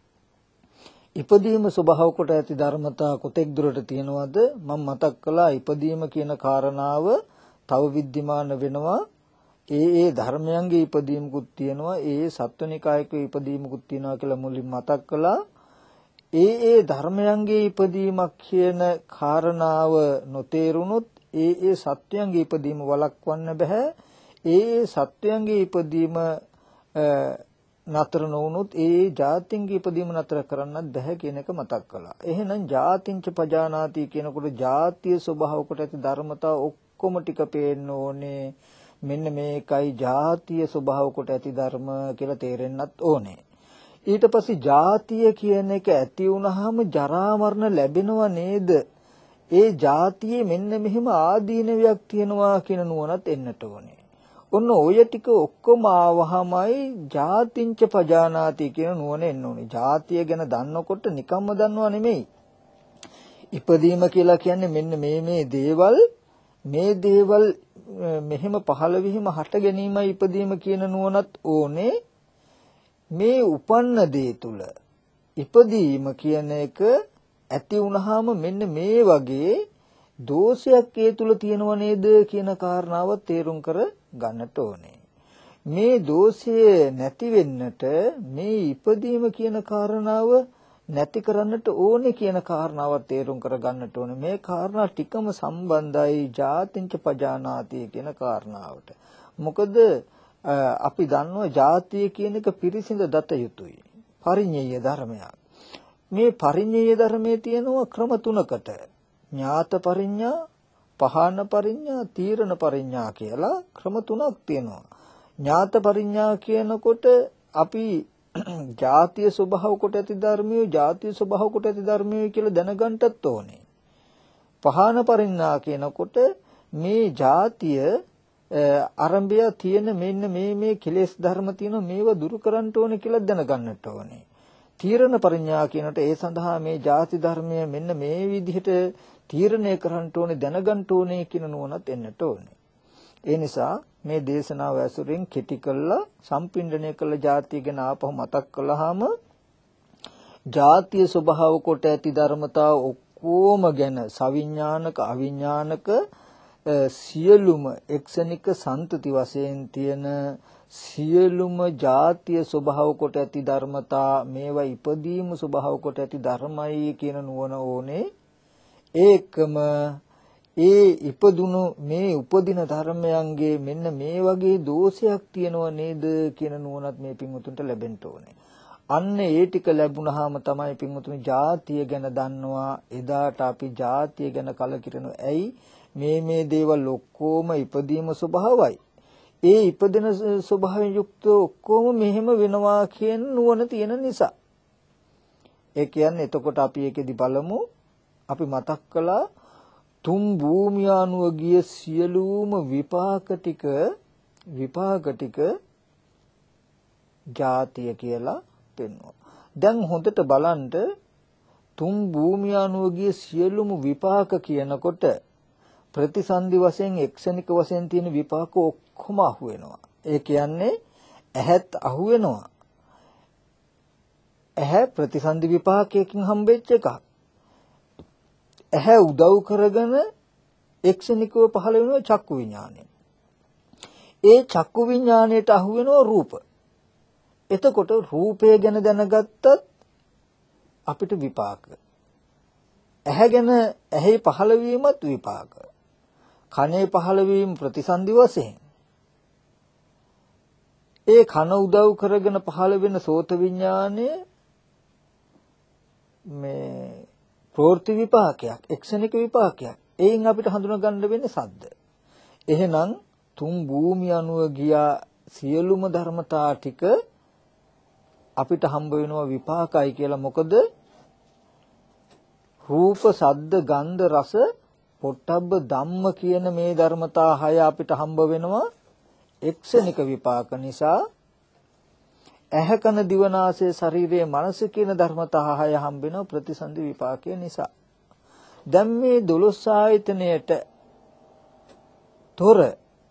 ඉපදීම ස්වභාව කොට ඇති ධර්මතා කොතෙක් දුරට තියෙනවද? මම මතක් කළා ඉපදීම කියන කාරණාව තව විද්‍යමාන වෙනවා. ඒ ධර්මයන්ගේ ඉපදීමකුත් තියෙනවා. ඒ සත්වනිකායක ඉපදීමකුත් තියෙනවා කියලා මුලින් මතක් කළා. ඒ ධර්මයන්ගේ ඉපදීමක් කියන කාරණාව නොතේරුනොත් ඒ සත්වයන්ගේ ඉපදීම වළක්වන්න බෑ. ඒ සත්වයන්ගේ ඉපදීම නතර නොවුනොත් ඒ ජාතින්ගේ ඉපදීම නතර කරන්නත් බැහැ කියන එක මතක් කළා. එහෙනම් ජාතිංච පජානාති කියනකොට ජාතිය ස්වභාව කොට ඇති ධර්මතා ඔක්කොම ටික පේන්න ඕනේ. මෙන්න මේකයි ජාතිය ස්වභාව කොට ඇති ධර්ම කියලා තේරෙන්නත් ඕනේ. ඊට පස්සේ ජාතිය කියන එක ඇති වුනහම ජරා මරණ ලැබෙනව නේද? ඒ ජාතියේ මෙන්න මෙහෙම ආදීනවයක් තියෙනවා කියන නුවණත් එන්නට ඕනේ. ඔන්න ඔය ටික ඔක්කොම ආවහමයි ජාතිංච පජානාති කියන නුවණ එන්න ඕනේ. ජාතිය ගැන දන්නකොට නිකම්ම දන්නව නෙමෙයි. ඉපදීම කියලා කියන්නේ මෙන්න මේ දේවල් මෙහෙම පහළ වීම හට ගැනීමයි ඉපදීම කියන නුවණත් ඕනේ. මේ උපන්න දේ තුල ඉපදීම කියන එක ඇති වුනහම මෙන්න මේ වගේ දෝෂයක් ඒ තුල තියෙනව නේද කියන කාරණාව තේරුම් කර ගන්නට ඕනේ. මේ දෝෂය නැති වෙන්නට මේ ඉපදීම කියන කාරණාව නැති කරන්නට ඕනේ කියන කාරණාව තේරුම් කර ගන්නට ඕනේ. මේ කාරණා ටිකම සම්බන්ධයි ජාතිංච පජානාති කියන කාරණාවට. මොකද අපි දන්නවා ජාතිය කියන එක පිරිසිඳ දත යුතුයි. පරිඤ්ඤය ධර්මයක්. මේ පරිඤ්ඤය ධර්මයේ තියෙනවා ක්‍රම තුනකට. ඥාත පරිඤ්ඤා, පහාන පරිඤ්ඤා, තීරණ පරිඤ්ඤා කියලා ක්‍රම තුනක් තියෙනවා. ඥාත පරිඤ්ඤා කියනකොට අපි ජාතිය ස්වභාව කොට ඇති ධර්මිය, ජාතිය ස්වභාව කොට ඇති ධර්මිය කියලා දැනගන්නටත් ඕනේ. පහාන පරිඤ්ඤා කියනකොට මේ ජාතිය ආරම්භය තියෙන මෙන්න මේ කෙලෙස් ධර්ම තියෙනවා මේවා දුරු කරන්න ඕනේ කියලා දැනගන්නට ඕනේ. තීරණ පරිඥා කියනට ඒ සඳහා මේ ಜಾති ධර්මය මෙන්න මේ විදිහට තීරණය කරන්න ඕනේ දැනගන්න ඕනේ කියන නුවණත් එන්නට ඕනේ. ඒ නිසා මේ දේශනාව ඇසුරින් කෙටි කළා සම්පින්ඩණය කළ ಜಾතිය ගැන ආපහු මතක් කළාම ಜಾතිය ස්වභාව කොට ඇති ධර්මතා ඔක්කොම ගැන සවිඥානික අවිඥානික සියලුම එක්සනික සන්තති වශයෙන් තියෙන සියලුම ಜಾතිය ස්වභාව කොට ඇති ධර්මතා මේවා ඉපදීම ස්වභාව කොට ඇති ධර්මයි කියන නුවණ ඕනේ. ඒකම ඒ ඉපදුණු මේ උපදින ධර්මයන්ගේ මෙන්න මේ වගේ දෝෂයක් තියෙනව නේද කියන නුවණත් මේ පින්වුතුන්ට ලැබෙන්න ඕනේ. අන්න ඒ ටික ලැබුණාම තමයි පින්වුතුනි ಜಾතිය ගැන දන්නවා. එදාට අපි ಜಾතිය ගැන කලකිරෙනවා. ඇයි මේ දේවල් ඔක්කොම ඉපදීම ස්වභාවයි. ඒ ඉපදෙන ස්වභාවයෙන් යුක්ත ඔක්කොම මෙහෙම වෙනවා කියන නුවණ තියෙන නිසා. ඒ කියන්නේ එතකොට අපි ඒකෙදි බලමු අපි මතක් කළා තුන් භූමිය අනුව ගිය සියලුම විපාක ටික ජාතිය කියලා පෙන්වනවා. දැන් හොඳට බලන්න තුන් භූමිය අනුව ගිය සියලුම විපාක කියනකොට ප්‍රතිසන්දි වශයෙන් එක්ෂණික වශයෙන් තියෙන විපාක ඔක්කොම අහු වෙනවා. ඒ කියන්නේ ඇහත් අහු වෙනවා. ඇහැ ප්‍රතිසන්දි විපාකයකින් හම්බෙච්ච එකක්. ඇහැ උදව් කරගෙන එක්ෂණිකව පහළ වෙනවා චක්කු විඥානය. ඒ චක්කු විඥාණයට අහු වෙනවා රූප. එතකොට රූපය ගැන දැනගත්තත් අපිට විපාක. ඇහැ ගැන ඇහි පහළ වීමත් විපාක. කනේ පහළ වීම ප්‍රතිසන්දි වශයෙන්. ඒ කන උදව් කරගෙන පහළ වෙන සෝත විඥානය මේ ප්‍රවෘත්ති විපාකයක්, එක්ෂණික විපාකයක්. එයින් අපිට හඳුනා ගන්න වෙන්නේ සද්ද. එහෙනම් තුන් භූමිය අනුව ගියා සියලුම ධර්මතා ටික අපිට හම්බ වෙනවා විපාකයි කියලා. මොකද රූප, ශබ්ද, ගන්ධ, රස, පොට්ටබ්බ ධම්ම කියන මේ ධර්මතා 6 අපිට හම්බ වෙනවා එක්ෂණික විපාක නිසා. ඇහැ කන දිව නාසය ශරීරයේ මනස කියන ධර්මතා 6 හම්බ වෙනවා ප්‍රතිසන්දි විපාකය නිසා. දැන් මේ 12 ආයතනයට තොර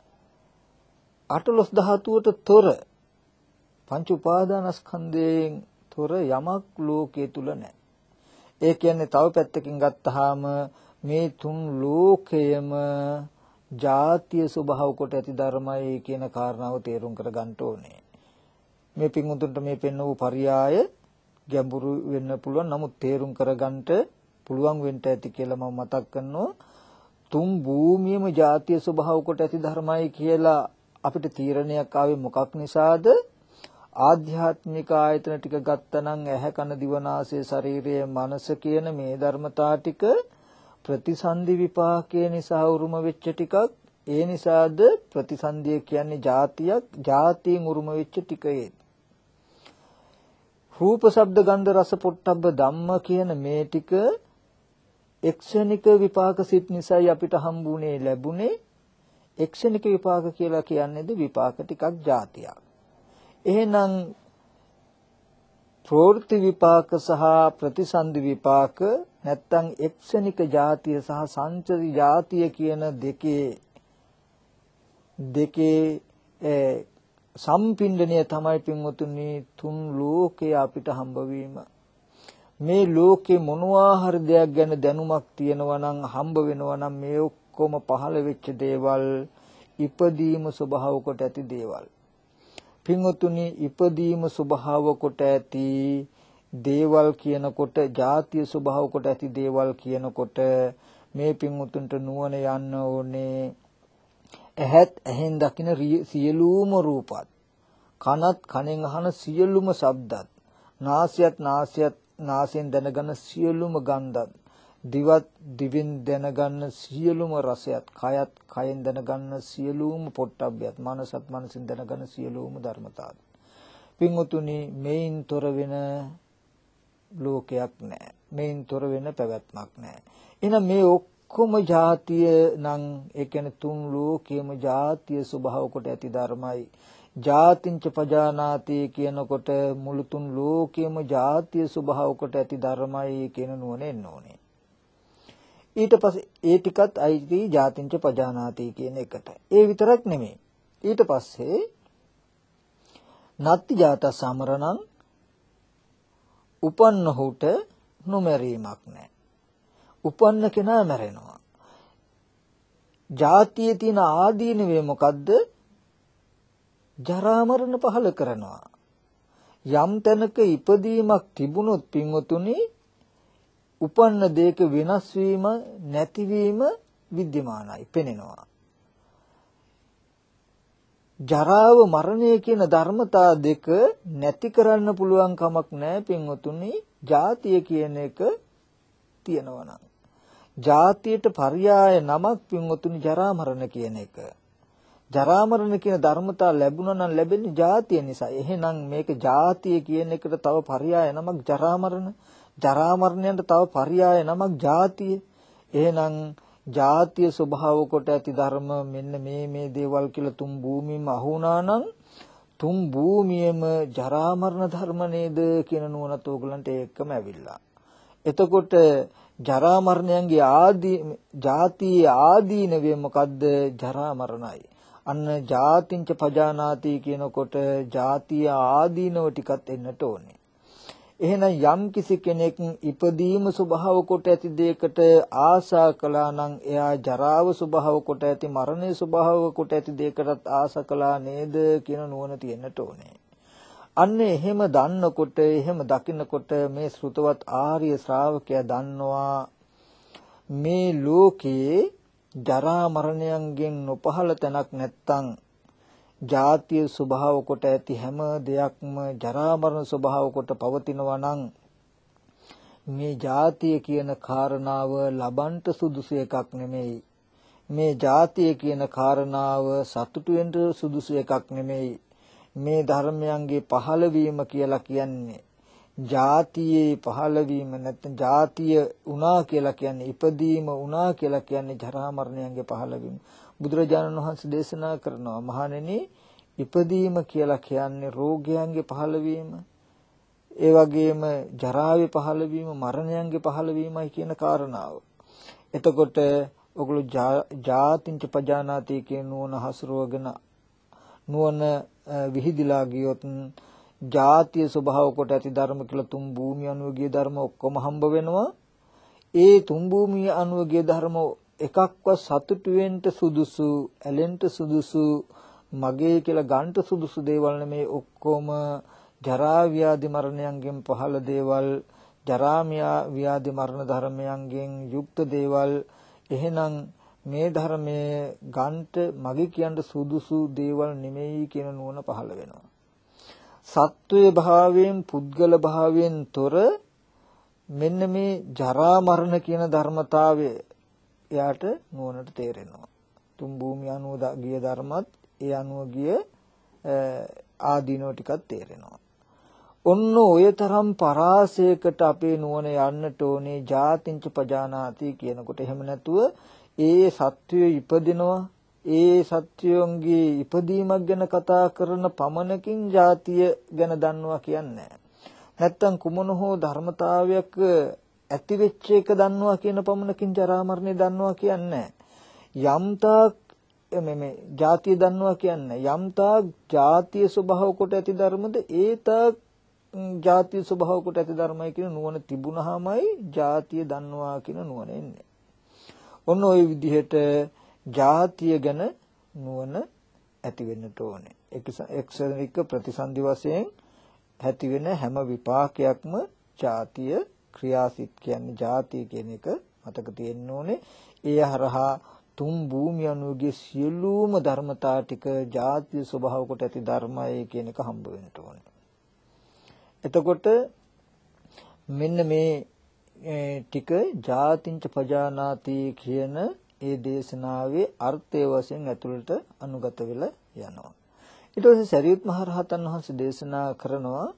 18 ධාතුවට තොර පංච උපාදානස්කන්ධයෙන් තොර යමක් ලෝකයේ තුල නැහැ. ඒ කියන්නේ තව පැත්තකින් ගත්තාම මේ තුන් ලෝකයම ජාතිය ස්වභාව කොට ඇති ධර්මයි කියන කාරණාව තේරුම් කර ගන්න ඕනේ. මේ පින්වුතුන්ට මේ පෙන්වූ පරියාය ගැඹුරු වෙන්න පුළුවන්. නමුත් තේරුම් කරගන්නට පුළුවන් වෙන්න ඇති කියලා මම මතක් කරනවා. තුන් භූමියම ජාතිය ස්වභාව කොට ඇති ධර්මයි කියලා අපිට තීරණයක් ආවේ මොකක් නිසාද? ආධ්‍යාත්මික ආයතන ටික ගත්තනම් ඇහැ කන දිව නාසය ශරීරය මනස කියන මේ ධර්මතා ටික ප්‍රතිසන්දි විපාකයේ නිසා උරුම වෙච්ච ටිකක්. ඒ නිසාද ප්‍රතිසන්දිය කියන්නේ જાතියක්. જાතියෙන් උරුම වෙච්ච ටිකේ රූප ශබ්ද ගන්ධ රස පොට්ටබ්බ ධම්ම කියන මේ ටික එක්ෂණික විපාක සිත් නිසායි අපිට හම්බුනේ ලැබුණේ. එක්ෂණික විපාක කියලා කියන්නේද විපාක ටිකක් જાතියක්. එහෙනම් ප්‍රවෘත්ති විපාක සහ ප්‍රතිසන්දි විපාක නැත්තම් එක්ෂණික જાතිය සහ සංචරි જાතිය කියන දෙකේ සම්පින්ඩණය තමයි පින්වතුනි තුන් ලෝකේ අපිට හම්බ වීම. මේ ලෝකේ මොනවා හරි දෙයක් ගැන දැනුමක් තියෙනවා නම් හම්බ වෙනවා නම් මේ ඔක්කොම පහළ වෙච්ච දේවල් ඉපදීම ස්වභාව කොට ඇති දේවල්. පින්වතුනි ඉපදීම ස්වභාව කොට ඇති දේවල් කියනකොට ಜಾතිය ස්වභාව කොට ඇති දේවල් කියනකොට මේ පින්වතුන්ට නුවණ යන්න ඕනේ. ඇහත් ඇහෙන් දකින සියලුම රූපත්, කනත් කනෙන් අහන සියලුම ශබ්දත්, නාසයත් නාසයෙන් දැනගන්න සියලුම ගන්ධත්, දිවත් දිවෙන් දැනගන්න සියලුම රසයත්, කයත් කයෙන් දැනගන්න සියලුම පොට්ටබ්බයත්, මනසත් මනසින් දැනගන්න සියලුම ධර්මතාවත්. පින්වතුනි මේන් තොර වෙන ලෝකයක් නැහැ. මේන් තොර වෙන පැවැත්මක් නැහැ. එහෙනම් මේ ඔක්කොම જાතිය නම් ඒ කියන්නේ තුන් ලෝකයේම જાතිය ස්වභාව කොට ඇති ධර්මයි. ජාතිංච පජානාති කියනකොට මුළු තුන් ලෝකයේම જાතිය ස්වභාව කොට ඇති ධර්මයි කියන නුවණ එන්න ඕනේ. ඊට පස්සේ ඒ ටිකත් අයිති ජාතිංච පජානාති කියන එකට. ඒ විතරක් නෙමෙයි. ඊට පස්සේ නත්ති ජාත සමරණං උපන්නහුට නොමැරීමක් නැහැ. උපන්න කෙනා මැරෙනවා. ජාතියේ තියෙන ආදීනවේ මොකද්ද? ජරා මරණ පහල කරනවා. යම් තැනක ඉපදීමක් තිබුණොත් පින්වතුනි උපන්න දෙයක වෙනස් වීම නැතිවීම විද්‍යමානයි පෙනෙනවා. ජරාව මරණය කියන ධර්මතා දෙක නැති කරන්න පුළුවන් කමක් නැහැ පින්වතුනි. ජාතිය කියන එක තියෙනවා නම් ජාතියට පర్యాయ නමක් පින්වතුනි ජරා මරණ කියන එක. ජරා මරණ කියන ධර්මතා ලැබුණා නම් ලැබෙන්නේ ජාතිය නිසා. එහෙනම් මේක ජාතිය කියන එකට තව පర్యాయ නමක් ජරා මරණ. ජරා මරණයට තව පర్యాయ නමක් ජාතිය. එහෙනම් ජාතිය ස්වභාව කොට ඇති ධර්ම මෙන්න මේ දේවල් කියලා තුන් භූමියම අහුණා නම් තුන් භූමියම ජරා මරණ ධර්ම නේද කියන නුවණත් ඕගලන්ට ඒකම ඇවිල්ලා. එතකොට ජරා මරණයන්ගේ ජාතියේ ආදීනවේ මොකද්ද? ජරා මරණයි. අන්න ජාතිංච පජානාති කියනකොට ජාතිය ආදීනව ටිකත් එන්නට ඕනේ. එහෙනම් යම් කිසි කෙනෙක් ඉපදීම ස්වභාව කොට ඇති දෙයකට ආශා කළා නම් එයා ජරාව ස්වභාව කොට ඇති මරණය ස්වභාව කොට ඇති දෙයකටත් ආශා කළා නේද කියන නුවණ තියෙන්නට ඕනේ. අන්න එහෙම දන්නකොට එහෙම දකින්නකොට මේ ශ්‍රුතවත් ආර්ය ශ්‍රාවකයා දන්නවා මේ ලෝකයේ ජරා මරණයන්ගෙන් නොපහළ තැනක් නැත්තම් ජාතිය ස්වභාව කොට ඇති හැම දෙයක්ම ජරා මරණ ස්වභාව කොට පවතිනවා නම් මේ ජාතිය කියන කාරණාව ලබන්ට සුදුසු එකක් නෙමෙයි. මේ ජාතිය කියන කාරණාව සතුටු වෙන්න සුදුසු එකක් නෙමෙයි. මේ ධර්මයන්ගේ පහළවීම කියලා කියන්නේ ජාතියේ පහළවීම නැත්නම් ජාතිය උනා කියලා කියන්නේ ඉපදීම උනා කියලා කියන්නේ ජරා මරණයන්ගේ පහළවීම. බුදුරජාණන් වහන්සේ දේශනා කරනවා මහණෙනි ඉපදීම කියලා කියන්නේ රෝගයන්ගේ පහළවීම, ඒ වගේම ජරාවේ පහළවීම, මරණයන්ගේ පහළවීමයි කියන කාරණාව. එතකොට ඔගොල්ලෝ ජාතිංච පජානාති කියන නුවණ හසුරුවගෙන නුවණ විහිදිලා ගියොත් ජාතිය ස්වභාව කොට ඇති ධර්ම කියලා තුන් භූමිය අනුවගේ ධර්ම ඔක්කොම හම්බ වෙනවා. ඒ තුන් භූමිය අනුවගේ ධර්ම එකක්වත් සතුටු වෙන්න සුදුසු, ඇලෙන්න සුදුසු, මගේ කියලා ගන්න සුදුසු දේවල් නෙමේ. ඔක්කොම ජරා ව්‍යාධි මරණයන්ගෙන් පහළ දේවල්, ජරා ව්‍යාධි මරණ ධර්මයන්ගෙන් යුක්ත දේවල්. එහෙනම් මේ ධර්මයේ ගන්ට මගේ කියන්න සුදුසු දේවල් නෙමෙයි කියන නුවණ පහළ වෙනවා. සත්වයේ භාවයෙන් පුද්ගල භාවයෙන් තොර මෙන්න මේ ජරා මරණ කියන ධර්මතාවය එයාට නුවණට තේරෙනවා. තුන් භූමිය අනුව ගිය ධර්මත් ඒ අනුව ගිය ආදීනෝ ටිකක් තේරෙනවා. ඔන්න ඔය තරම් පරාසයකට අපේ නුවණ යන්නට ඕනේ ජාතිංච පජානාති කියනකොට. එහෙම නැතුව ඒ සත්වය ඉපදිනවා, ඒ සත්වයන්ගේ ඉපදීමක් ගැන කතා කරන පමණකින් ජාතිය ගැන දන්නවා කියන්නේ නැත්තම් කුමන හෝ ධර්මතාවයක් ඇති වෙච්ච එක දන්නවා කියන පමණකින් ජරා මරණය දන්නවා කියන්නේ යම්තාක් මේ ජාතිය දන්නවා කියන්නේ යම්තාක් ජාතිය ස්වභාව කොට ඇති ධර්මද ඒතාක් ජාතිය ස්වභාව කොට ඇති ධර්මයි කියන නුවණ තිබුණාමයි ජාතිය දන්නවා කියන නුවණ එන්නේ. ඔන්න ওই විදිහට ජාතිය ගැන නුවණ ඇති වෙන්නට ඕනේ. එක්සනික ප්‍රතිසන්දි වශයෙන් ඇති වෙන හැම විපාකයක්ම ජාතිය ක්‍රියාසිට කියන්නේ ජාතිය කියන එක මතක තියෙන්න ඕනේ. ඒ හරහා තුන් භූමිය අනුගේ සියලුම ධර්මතා ටික ජාතිය ස්වභාව කොට ඇති ධර්මයි කියන එක හම්බ වෙන්න ඕනේ. එතකොට මෙන්න මේ ටික ජාතිංච පජානාති කියන ඒ දේශනාවේ අර්ථය වශයෙන් ඇතුළට අනුගත වෙලා යනවා. ඊට පස්සේ සරියුත් මහ රහතන් වහන්සේ දේශනා කරනවා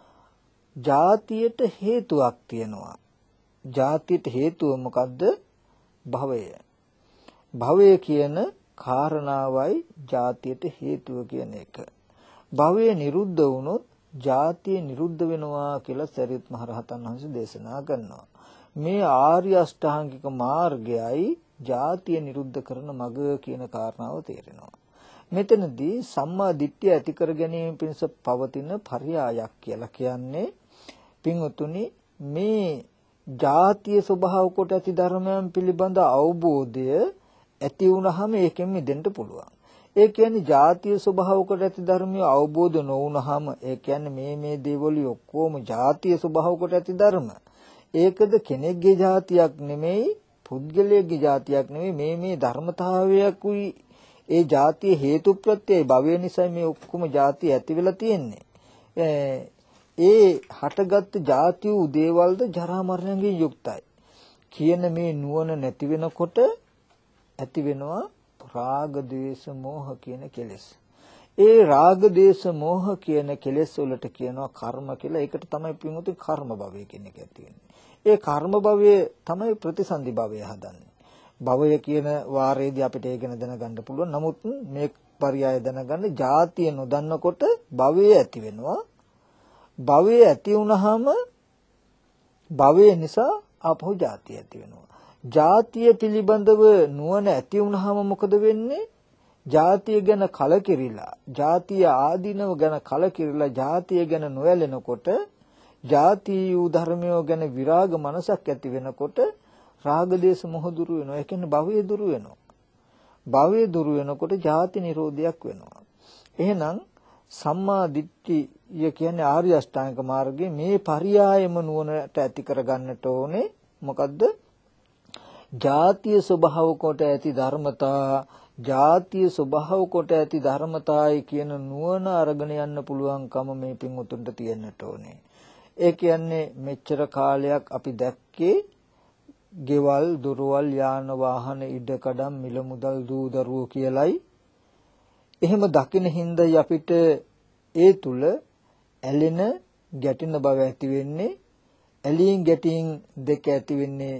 ජාතියට හේතුවක් තියෙනවා. ජාතියට හේතුව මොකද්ද? භවය. භවය කියන කාරණාවයි ජාතියට හේතුව කියන එක. භවය නිරුද්ධ වුණොත් ජාතිය නිරුද්ධ වෙනවා කියලා සරියුත් මහ රහතන් වහන්සේ දේශනා කරනවා. මේ ආර්ය අෂ්ටාංගික මාර්ගයයි ජාතිය නිරුද්ධ කරන මඟ කියන කාරණාව තේරෙනවා. මෙතනදී සම්මා දිට්ඨිය ඇති කර ගැනීම පිණිස පවතින පර්යායක් කියලා කියන්නේ පින්වතුනි මේ ජාතිය ස්වභාව කොට ඇති ධර්මයන් පිළිබඳ අවබෝධය ඇති වුණාම ඒකෙන් මිදෙන්න පුළුවන්. ඒ කියන්නේ ජාතිය ස්වභාව කොට ඇති ධර්මය අවබෝධ නොවුනහම ඒ කියන්නේ මේ දේවල් ඔක්කොම ජාතිය ස්වභාව කොට ඇති ධර්ම. ඒකද කෙනෙක්ගේ ජාතියක් නෙමෙයි පුද්ගලයෙක්ගේ ජාතියක් නෙමෙයි මේ ධර්මතාවයකුයි ඒ ජාතිය හේතු ප්‍රත්‍යය භවය නිසා මේ ඔක්කොම ජාතිය ඇති වෙලා තියෙන්නේ. ඒ හටගත් ජාති වූ දේවල්ද ජරා මරණයෙන් යුක්තයි කියන මේ නුවණ නැති වෙනකොට ඇති වෙනවා රාග ద్వේෂ මෝහ කියන කෙලෙස්. ඒ රාග ద్వේෂ මෝහ කියන කෙලෙස් වලට කියනවා කර්ම කියලා. ඒකට තමයි පින්වතුනි කර්ම භවය කියන එක ඇති වෙන්නේ. ඒ කර්ම භවය තමයි ප්‍රතිසන්දි භවය හදන්නේ. භවය කියන වාරයේදී අපිට ඒක ගැන දැනගන්න පුළුවන්. නමුත් මේ පරයය දැනගන්න ජාතිය නොදන්නකොට භවය ඇති වෙනවා. භවය ඇති වුනහම භවය නිසා ආපහු ජාතිය ඇති වෙනවා. ජාතිය පිළිබඳව නුවණ ඇති වුනහම මොකද වෙන්නේ? ජාතිය ගැන කලකිරිලා, ජාතිය ආදීනව ගැන කලකිරිලා, ජාතිය ගැන නොයැලෙනකොට, ජාතිය වූ ධර්මයෝ ගැන විරාග මනසක් ඇති වෙනකොට රාග දේශ මොහ දුරු වෙනවා. ඒ කියන්නේ භවය දුරු වෙනවා. භවය දුරු වෙනකොට ජාති නිරෝධයක් වෙනවා. එහෙනම් සම්මා දිට්ඨිය කියන්නේ ආර්ය අෂ්ටාංගික මාර්ගයේ මේ පරියායම නුවණට ඇති කරගන්නට ඕනේ. මොකද්ද? ජාතිය ස්වභාව කොට ඇති ධර්මතා, ජාතිය ස්වභාව කොට ඇති ධර්මතායි කියන නුවණ අරගෙන යන්න පුළුවන්කම මේ පින්වුතුන්ට තියෙන්නට ඕනේ. ඒ කියන්නේ මෙච්චර කාලයක් අපි දැක්කේ ගෙවල්, දොරවල්, යාන වාහන, ඉඩකඩම්, මිල මුදල්, දූ දරුවෝ කියලයි. එහෙම දකින හින්දායි අපිට ඒ තුල ඇලෙන ගැටෙන බව ඇති වෙන්නේ. ඇලීම් ගැටීම් දෙක ඇති වෙන්නේ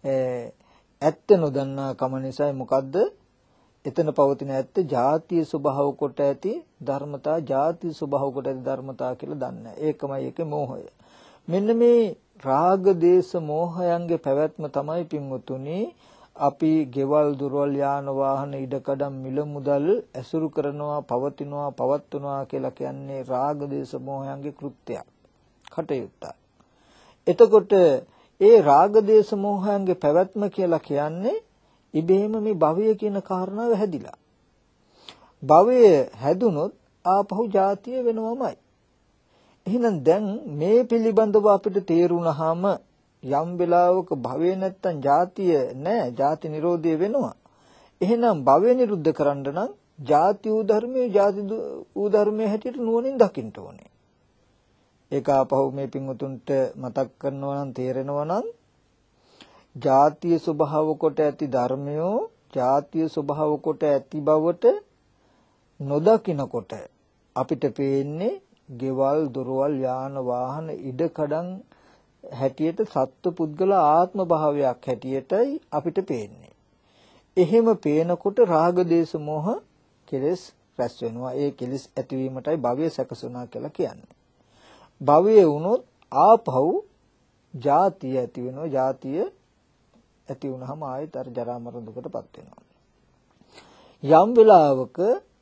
ඇත්ත නොදන්නා කම නිසායි. මොකද්ද? එතන පවතින ඇත්ත ජාතිය ස්වභාව කොට ඇති ධර්මතා, ජාතිය ස්වභාව කොට ඇති ධර්මතා කියලා දන්නේ. ඒකමයි ඒකේ මෝහය. මෙන්න මේ රාග දේශ මෝහයන්ගේ පැවැත්ම තමයි පින්වතුනි අපි ගෙවල්, දොරවල්, යාන වාහන, ඉඩකඩම්, මිල මුදල් ඇසුරු කරනවා, පවතිනවා, පවත්වනවා කියලා කියන්නේ රාග දේශ මෝහයන්ගේ කෘත්‍යයක්, කටයුත්තක්. එතකොට ඒ රාග දේශ මෝහයන්ගේ පැවැත්ම කියලා කියන්නේ ඉබේම මේ භවය කියන කාරණාව හැදිලා. භවය හැදුනොත් ආපහු ජාතිය වෙනවමයි. එහෙනම් දැන් මේ පිළිබඳව අපිට තේරුණාම යම් වෙලාවක භවය නැත්තම් ජාතිය නැහැ, ජාති නිරෝධය වෙනවා. එහෙනම් භවය නිරුද්ධ කරන්න නම් ජාති වූ ධර්මයේ ජාති වූ ධර්මයේ හැටියට නුවණින් දකින්න ඕනේ. ඒක ආපහු මේ පින්වතුන්ට මතක් කරනවා නම් තේරෙනවා නම් ජාතිය ස්වභාව කොට ඇති ධර්මයෝ ජාතිය ස්වභාව කොට ඇති බවට නොදකිනකොට අපිට පේන්නේ ගෙවල් දොරවල් යාන වාහන ඉඩකඩම් හැටියට සත්ව පුද්ගල ආත්ම භාවයක් හැටියටයි අපිට පේන්නේ. එහෙම පේනකොට රාග දේශ මොහ කෙලෙස් රැස් වෙනවා. ඒ කෙලෙස් ඇතිවීමටයි භවය සැකසුණා කියලා කියන්නේ. භවය වුණොත් ආපහු ජාතිය ඇති වෙනවා. ජාතිය ඇති වුණාම ආයෙත් අර ජරා මරණ දුකටපත් වෙනවා. යම් වෙලාවක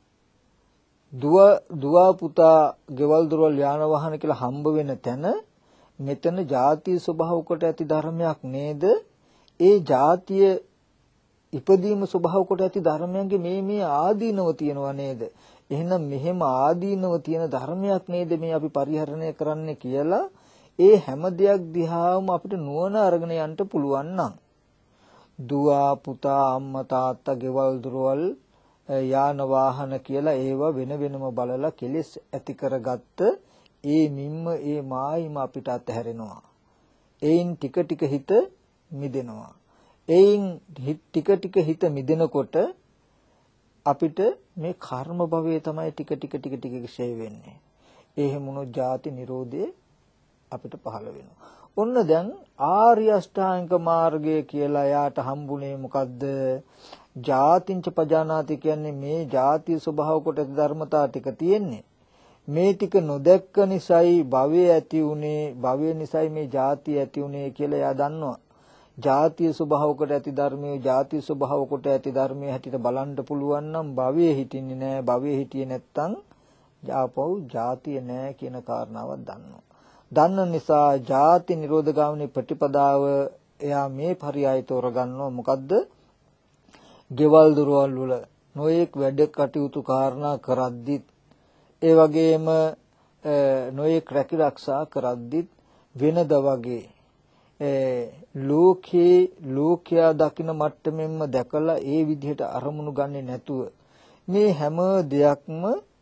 දුව පුතා ගෙවල් දොරවල් යාන වාහන කියලා හම්බ වෙන තැන මෙතන ජාතිය ස්වභාව කොට ඇති ධර්මයක් නේද? ඒ ජාතිය ඉපදීම ස්වභාව කොට ඇති ධර්මයන්ගේ මේ ආදීනව තියෙනවා නේද? එහෙනම් මෙහෙම ආදීනව තියෙන ධර්මයක් නේද මේ අපි පරිහරණය කරන්න කියලා ඒ හැම දෙයක් දිහාම අපිට නුවණ අරගෙන යන්න පුළුවන් නම් දුව පුතා අම්මා තාත්තා ගෙවල් දොරවල් යාන වාහන කියලා ඒවා වෙන වෙනම බලලා කෙලෙස් ඇති කරගත්ත ඒ මිම්ම ඒ මායිම අපිට අතහැරෙනවා. ඒයින් ටික ටික හිත මිදෙනවා. ඒයින් ටික ටික හිත මිදෙනකොට අපිට මේ කර්ම භවයේ තමයි ටික ටික ක්ෂය වෙන්නේ. ඒ හැමුණු ජාති නිරෝධය අපිට පහළ වෙනවා. ඔන්න දැන් ආර්ය අෂ්ටාංග මාර්ගය කියලා යාට හම්බුනේ මොකද්ද? ජාතිංච පජානාති කියන්නේ මේ ජාතිය ස්වභාව කොට ධර්මතා ටික තියෙන්නේ. මේ ටික නොදැක්ක නිසායි භවය ඇති උනේ. භවය නිසායි මේ ජාතිය ඇති උනේ කියලා එයා දන්නවා. ජාතිය ස්වභාව කොට ඇති ධර්මයේ ජාතිය ස්වභාව කොට ඇති ධර්මයේ හැටියට බලන්න පුළුවන් නම් භවයේ හිටින්නේ නැහැ. භවයේ හිටියේ නැත්තම් ආපහු ජාතිය නැහැ කියන කාරණාවක් දන්නවා. දන්න නිසා ජාති නිරෝධ ගාමිනී ප්‍රතිපදාව එයා මේ පරියාය තෝරගන්නවා. මොකද්ද? ගෙවල් දොරවල් වල නොයෙක් වැඩ කටයුතු කාරණා කරද්දිත් ඒ වගේම නොයෙක් රැකී ආරක්ෂා කරද්දිත් වෙනද වගේ ලෝකයා දකින මට්ටමින්ම දැකලා ඒ විදිහට අරමුණු ගන්නේ නැතුව මේ හැම දෙයක්ම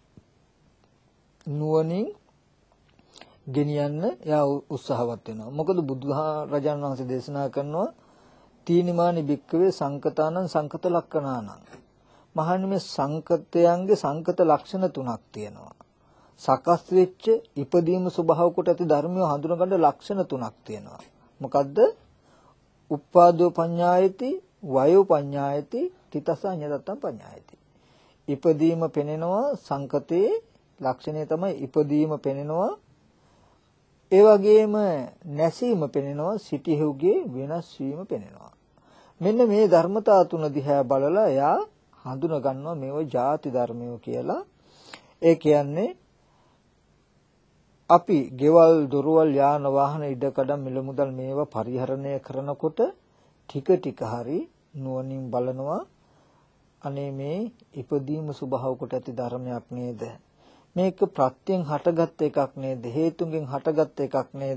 නුවණින් ගෙනියන්න යා උත්සාහවත් වෙනවා. මොකද බුදුරජාණන් වහන්සේ දේශනා කරනවා තීනිමානි භික්කවේ සංකතානං සංකත ලක්ෂණානං. මහන්නේ මේ සංකතයන්ගේ සංකත ලක්ෂණ තුනක් තියෙනවා. සකස් වෙච්ච ඉපදීම ස්වභාව කොට ඇති ධර්මය හඳුනගන්න ලක්ෂණ තුනක් තියෙනවා. මොකද්ද? උප්පාදෝ පඤ්ඤායති, වයෝ පඤ්ඤායති, තිතසඤ්ඤතත්තං පඤ්ඤායති. ඉපදීම පෙනෙනවා සංකතේ ලක්ෂණය තමයි ඉපදීම පෙනෙනවා. ඒ වගේම නැසීම පෙනෙනවා, සිටිහුගේ වෙනස් වීම පෙනෙනවා. මෙන්න මේ ධර්මතා තුන දිහා බලලා එයා හඳුන ගන්නවා මේව ಜಾති ධර්මයෝ කියලා. ඒ කියන්නේ අපි ගෙවල් දොරවල් යාන වාහන ඉඩකඩම් මිල මුදල් මේවා පරිහරණය කරනකොට ටික ටික හරි නුවණින් බලනවා අනේ මේ ඉපදීම ස්වභාව කොට ඇති ධර්මයක් නේද? මේක ප්‍රත්‍යයෙන් හටගත් එකක් නේද? හේතුන්ගෙන් හටගත් එකක් නේද?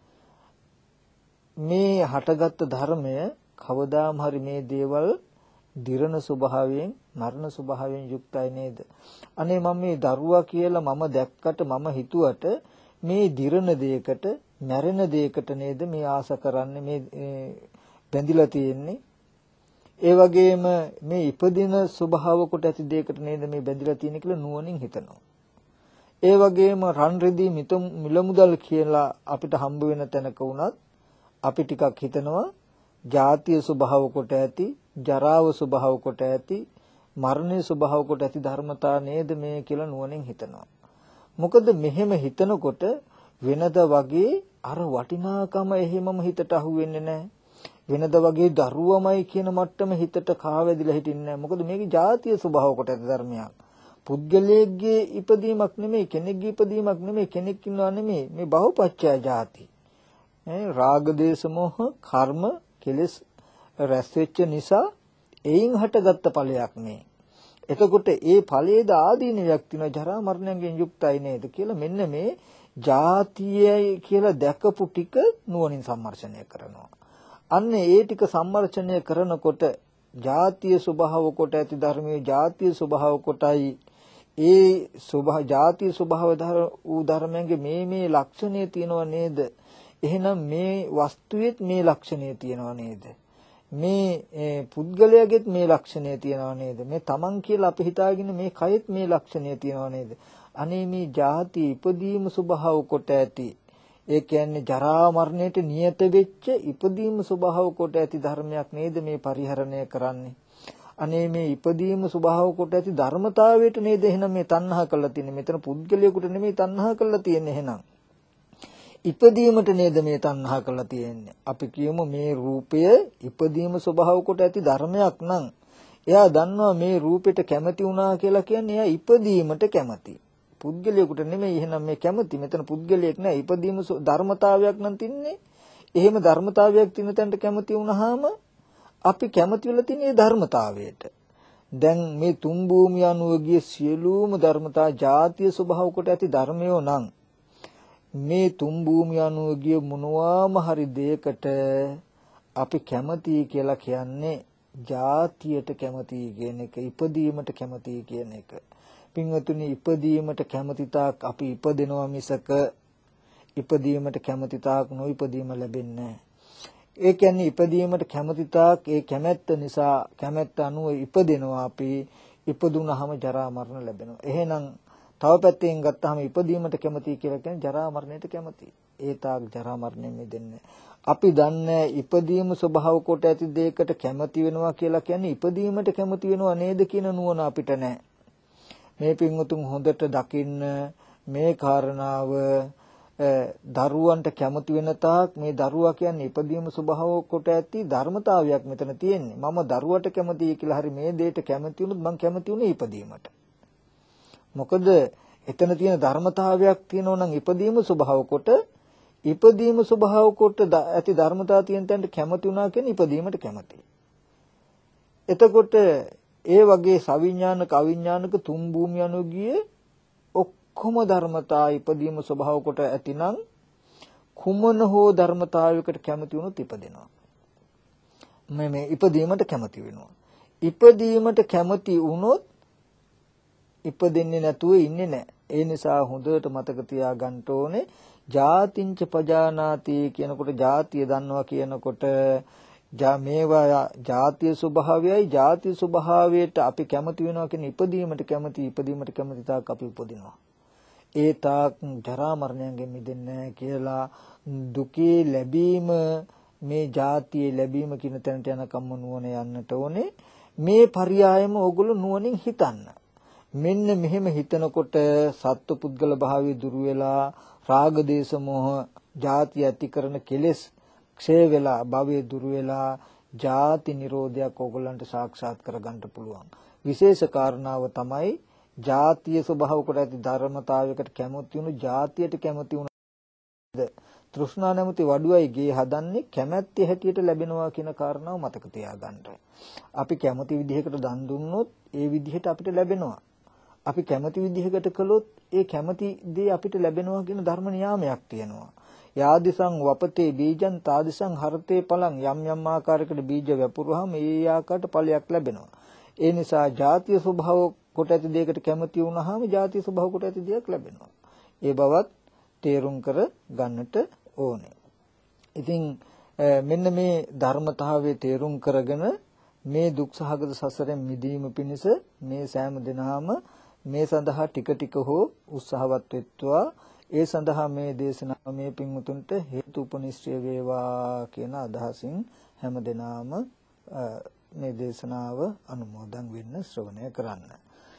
මේ හටගත් ධර්මය කවදාම හරි මේ දේවල් දිරණ ස්වභාවයෙන් මරණ ස්වභාවයෙන් යුක්තයි නේද? අනේ මම මේ දරුවා කියලා මම දැක්කට මම හිතුවට මේ දිරණ දෙයකට මැරෙන දෙයකට නේද මේ ආස කරන්නේ මේ බැඳිලා තියෙන්නේ? ඒ වගේම මේ ඉපදින ස්වභාව කොට ඇති දෙයකට නේද මේ බැඳිලා තියෙන්නේ කියලා නුවණින් හිතනවා. ඒ වගේම රන් රෙදි මිල මුදල් කියලා අපිට හම්බ වෙන තැනක වුණත් අපි ටිකක් හිතනවා ජාතිය ස්වභාව කොට ඇති, ජරාව ස්වභාව කොට ඇති, මරණය ස්වභාව කොට ඇති ධර්මතා නේද මේ කියලා නුවණින් හිතනවා. මොකද මෙහෙම හිතනකොට වෙනද වගේ අර වටිනාකම එහෙමම හිතට අහු වෙන්නේ නැහැ. වෙනද වගේ දරුවමයි කියන මට්ටම හිතට කාවැදිලා හිටින්නේ නැහැ. මොකද මේකේ ජාතිය ස්වභාව කොට ඇති ධර්මයක්. පුද්ගලයෙක්ගේ ඉපදීමක් නෙමෙයි, කෙනෙක්ගේ ඉපදීමක් නෙමෙයි, කෙනෙක් ඉන්නවා නෙමෙයි. මේ බහුපච්චය ජාති. රාග දේශ මොහ කර්ම කෙලස් රැස් වෙච්ච නිසා එයින් හටගත්ත ඵලයක් මේ. එතකොට ඒ ඵලයේද ආදීනයක් තියෙනවා ජරා මරණයෙන් යුක්තයි නේද කියලා මෙන්න මේ ජාතියයි කියලා දැකපු ටික නුවණින් සම්මර්ෂණය කරනවා. අන්න ඒ ටික සම්මර්ෂණය කරනකොට ජාතිය ස්වභාව කොට ඇති ධර්මයේ ජාතිය ස්වභාව කොටයි ඒ ජාති ස්වභාව ධර්මයන්ගේ මේ ලක්ෂණය තියෙනව නේද? එහෙනම් මේ වස්තුවේත් මේ ලක්ෂණය තියෙනව නේද? මේ පුද්ගලයාගේත් මේ ලක්ෂණය තියෙනව නේද? මේ තමන් කියලා අපි හිතාගෙන මේ කයෙත් මේ ලක්ෂණය තියෙනව නේද? අනේ මේ ජාති ඉපදීම ස්වභාව කොට ඇති, ඒ කියන්නේ ජරා මරණයට නියත වෙච්ච ඉපදීම ස්වභාව කොට ඇති ධර්මයක් නේද මේ පරිහරණය කරන්නේ? අනේ මේ ඉපදීම ස්වභාව කොට ඇති ධර්මතාවයට නේද එහෙනම් මේ තණ්හා කරලා තියෙන්නේ? මෙතන පුද්ගලයාට නෙමෙයි තණ්හා කරලා තියෙන්නේ. එහෙනම් ඉපදීමට නේද මේ තණ්හා කරලා තියෙන්නේ? අපි කියමු මේ රූපය ඉපදීම ස්වභාව කොට ඇති ධර්මයක් නම් එයා දන්නවා මේ රූපෙට කැමති වුණා කියලා කියන්නේ එයා ඉපදීමට කැමති. පුද්ගලයාට නෙමෙයි එහෙනම් මේ කැමති. මෙතන පුද්ගලයෙක් නෑ, ඉපදීම ධර්මතාවයක් නම් තින්නේ. එහෙම ධර්මතාවයක් තින තැනට කැමති වුණාම අපි කැමති වෙලා තියෙන ධර්මතාවයට. දැන් මේ තුන් භූමිය අනුව ගිය සියලුම ධර්මතා ජාතිය ස්වභාව කොට ඇති ධර්මයෝ නම් මේ තුන් භූමිය අනුව ගිය මොනවාම හරි දෙයකට අපි කැමති කියලා කියන්නේ ජාතියට කැමති කියන එක, ඉපදීමට කැමති කියන එක. පින්වතුනි, ඉපදීමට කැමති තාක් අපි ඉපදෙනවා මිසක ඉපදීමට කැමති තාක් නොඉපදීම ලැබෙන්නේ නැහැ. ඒ කියන්නේ ඉපදීමට කැමති තාක් ඒ කැමැත්ත නිසා කැමැත්ත අනුව ඉපදෙනවා අපි. ඉපදුනහම ජරා මරණ ලැබෙනවා. එහෙනම් තව පැත්තෙන් ගත්තාම ඉපදීමට කැමති කියලා කියන්නේ ජරා මරණයට කැමති. ඒ තාක් ජරා මරණයෙන් මිදෙන්නේ. අපි දන්නේ ඉපදීම ස්වභාව කොට ඇති දෙයකට කැමති වෙනවා කියලා කියන්නේ ඉපදීමට කැමති වෙනවා නේද කියන නුවණ අපිට නැහැ. මේ පින්වතුන් හොඳට දකින්න මේ කාරණාව. දරුවන්ට කැමති වෙන තාක් මේ දරුවා කියන්නේ ඉපදීම ස්වභාව කොට ඇති ධර්මතාවයක් මෙතන තියෙන්නේ. මම දරුවට කැමතියි කියලා හරි මේ දෙයට කැමති වුණොත් මං කැමති උනේ ඉපදීමට. මොකද එතන තියෙන ධර්මතාවයක් තියෙනවා නම් ඉපදීම ස්වභාව කොට ඇති ධර්මතාව තියෙන තැනට කැමති වුණා කියන්නේ ඉපදීමට කැමති. එතකොට ඒ වගේ සවිඥානික අවිඥානික තුන් භූමිය අනුගියේ ඔක්කොම ධර්මතා ඉපදීම ස්වභාව කොට ඇතිනම් කුමන හෝ ධර්මතාවයකට කැමති වුණොත් ඉපදෙනවා. මේ ඉපදීමට කැමති වෙනවා. ඉපදීමට කැමති වුණොත් ඉපදෙන්නේ නැතුව ඉන්නේ නැහැ. ඒ නිසා හොඳට මතක තියාගන්න ඕනේ ජාතිංච පජානාති කියනකොට ජාතිය දන්නවා කියනකොට මේවා ජාතිය ස්වභාවයයි ජාතිය ස්වභාවයට අපි කැමති වෙනවා කියන ඉපදීමට කැමති තාක් අපි උපදිනවා. ඒ තාක් ජරා මරණයෙන් මිදෙන්නේ කියලා දුකේ ලැබීම මේ ජාතියේ ලැබීම කියන තැනට යනකම්ම නුවණ යන්නට ඕනේ. මේ පරියායම ඕගොල්ලෝ නුවණින් හිතන්න. මෙන්න මෙහෙම හිතනකොට සත්ව පුද්ගල භාවය දුරු වෙලා රාග දේශ මොහ ජාති ඇති කරන කෙලෙස් ක්ෂය වෙලා භවය දුරු වෙලා ජාති නිරෝධයක් ඕගොල්ලන්ට සාක්ෂාත් කරගන්න පුළුවන්. විශේෂ කාරණාව තමයි ජාතිය ස්වභාව කොට ඇති ධර්මතාවයකට කැමති වුණු ජාතියට කැමති වුණාද තෘෂ්ණා නැමැති වඩුවයි ගේ හදන්නේ කැමැත්තේ හැටියට ලැබෙනවා කියන කාරණාව මතක තියාගන්න. අපි කැමති විදිහකට දන් දුන්නොත් ඒ විදිහට අපිට ලැබෙනවා. අපි කැමති විදිහකට කළොත් ඒ කැමති දේ අපිට ලැබෙනවා කියන ධර්ම නියාමයක් තියෙනවා. යාදිසං වපතේ බීජං තාදිසං හරතේ පලං යම් යම් ආකාරයකට බීජ වැපුරුවාම ඒ ආකාරයට ඵලයක් ලැබෙනවා. ඒ නිසා ජාතිය ස්වභාව කොට ඇති දෙයකට කැමති වුණාම ජාතිය ස්වභාව කොට ඇති දෙයක් ලැබෙනවා. ඒ බවත් තේරුම් කර ගන්නට ඕනේ. ඉතින් මෙන්න මේ ධර්මතාවයේ තේරුම් කරගෙන මේ දුක් සහගත සසරෙන් මිදීම පිණිස මේ සෑම දිනම මේ සඳහා ටික ටික හෝ උත්සාහවත් වෙත්වා. ඒ සඳහා මේ දේශනාව මේ පින්වුතුන්ට හේතු උපනිශ්‍රය වේවා කියන අදහසින් හැම දිනම මේ දේශනාව අනුමෝදන් වෙන්න ශ්‍රවණය කරන්න.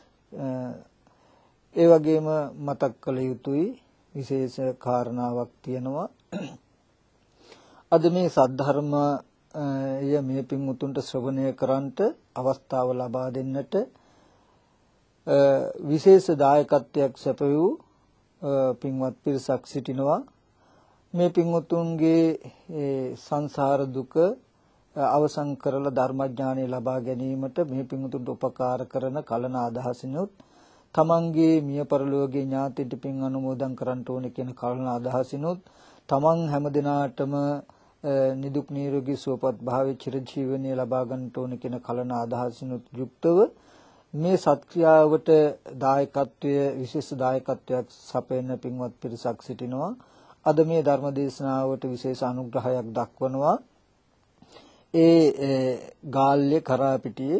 ඒ වගේම මතක් කළ යුතුයි විශේෂ කාරණාවක් තියෙනවා. අද මේ සද්ධර්මය මේ පින්වුතුන්ට ශ්‍රවණය කරන්නට අවස්ථාව ලබා දෙන්නට විශේෂ දායකත්වයක් සැපයූ පින්වත් පිරිසක් සිටිනවා. මේ පින්වතුන්ගේ සංසාර දුක අවසන් කරලා ධර්මඥානය ලබා ගැනීමට මේ පින්වතුන්ට උපකාර කරන කලන අදහසිනුත් තමන්ගේ මිය පරලෝකීය ඥාතිට පින් අනුමෝදන් කරන්න ඕනේ කියන කලන අදහසිනුත් තමන් හැමදිනාටම නිදුක් නිරෝගී සුවපත් භාවයේ චිරජීවනයේ ලබා ගන්නට ඕනේ කියන කලන අදහසිනුත් යුක්තව මේ සත්ක්‍රියාවට විශේෂ දායකත්වයක් සපයන පින්වත් පිරිසක් සිටිනවා. අද මේ ධර්ම දේශනාවට විශේෂ අනුග්‍රහයක් දක්වනවා. ඒ ගාල්ලේ කරාපිටියේ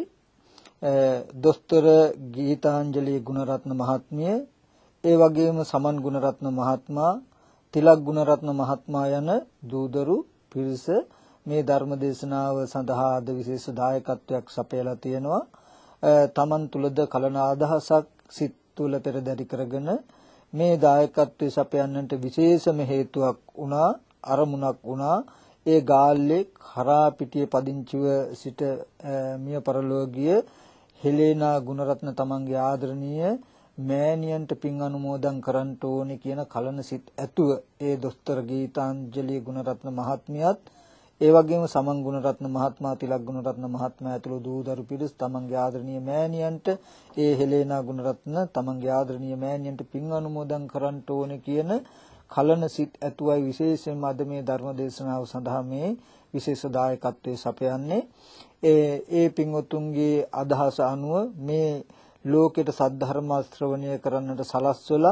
දොස්තර ගීතාංජලි ගුණරත්න මහත්මිය, ඒ වගේම සමන් ගුණරත්න මහත්මයා, තිලක් ගුණරත්න මහත්මයා යන දූදරු පිරිස මේ ධර්ම දේශනාව සඳහා අද විශේෂ දායකත්වයක් සපයලා තියෙනවා. තමන් තුලද කලන අදහසක් සිත් තුල පෙරදරි කරගෙන මේ දායකත්වයේ සපයන්නට විශේෂම හේතුවක් වුණා, අරමුණක් වුණා. ඒ ගාල්ලේ කරාපිටියේ පදිංචිව සිට මිය පරලෝකීය හෙලේනා ගුණරත්න තමන්ගේ ආදරණීය මෑණියන්ට පින් අනුමෝදන් කරන්න ඕනේ කියන කලන සිත් ඇතුව ඒ දොස්තර ගීතාංජලි ගුණරත්න මහත්මියත්, ඒ වගේම සමන් ගුණරත්න මහත්මයා, තිලක් ගුණරත්න මහත්මයා ඇතුළු දූදරු පිරිස් තමන්ගේ ආදරණීය මෑණියන්ට, ඒ හෙලේනා ගුණරත්න තමන්ගේ ආදරණීය මෑණියන්ට පින් අනුමෝදන් කරන්න ඕනේ කියන කලන සිත් ඇතුවයි විශේෂයෙන්ම අද මේ ධර්ම දේශනාව සඳහා මේ විශේෂ දායකත්වයේ සපයන්නේ. ඒ පින්වතුන්ගේ අදහස අනුව මේ ලෝකෙට සද්ධර්ම ශ්‍රවණය කරන්නට සලස්වලා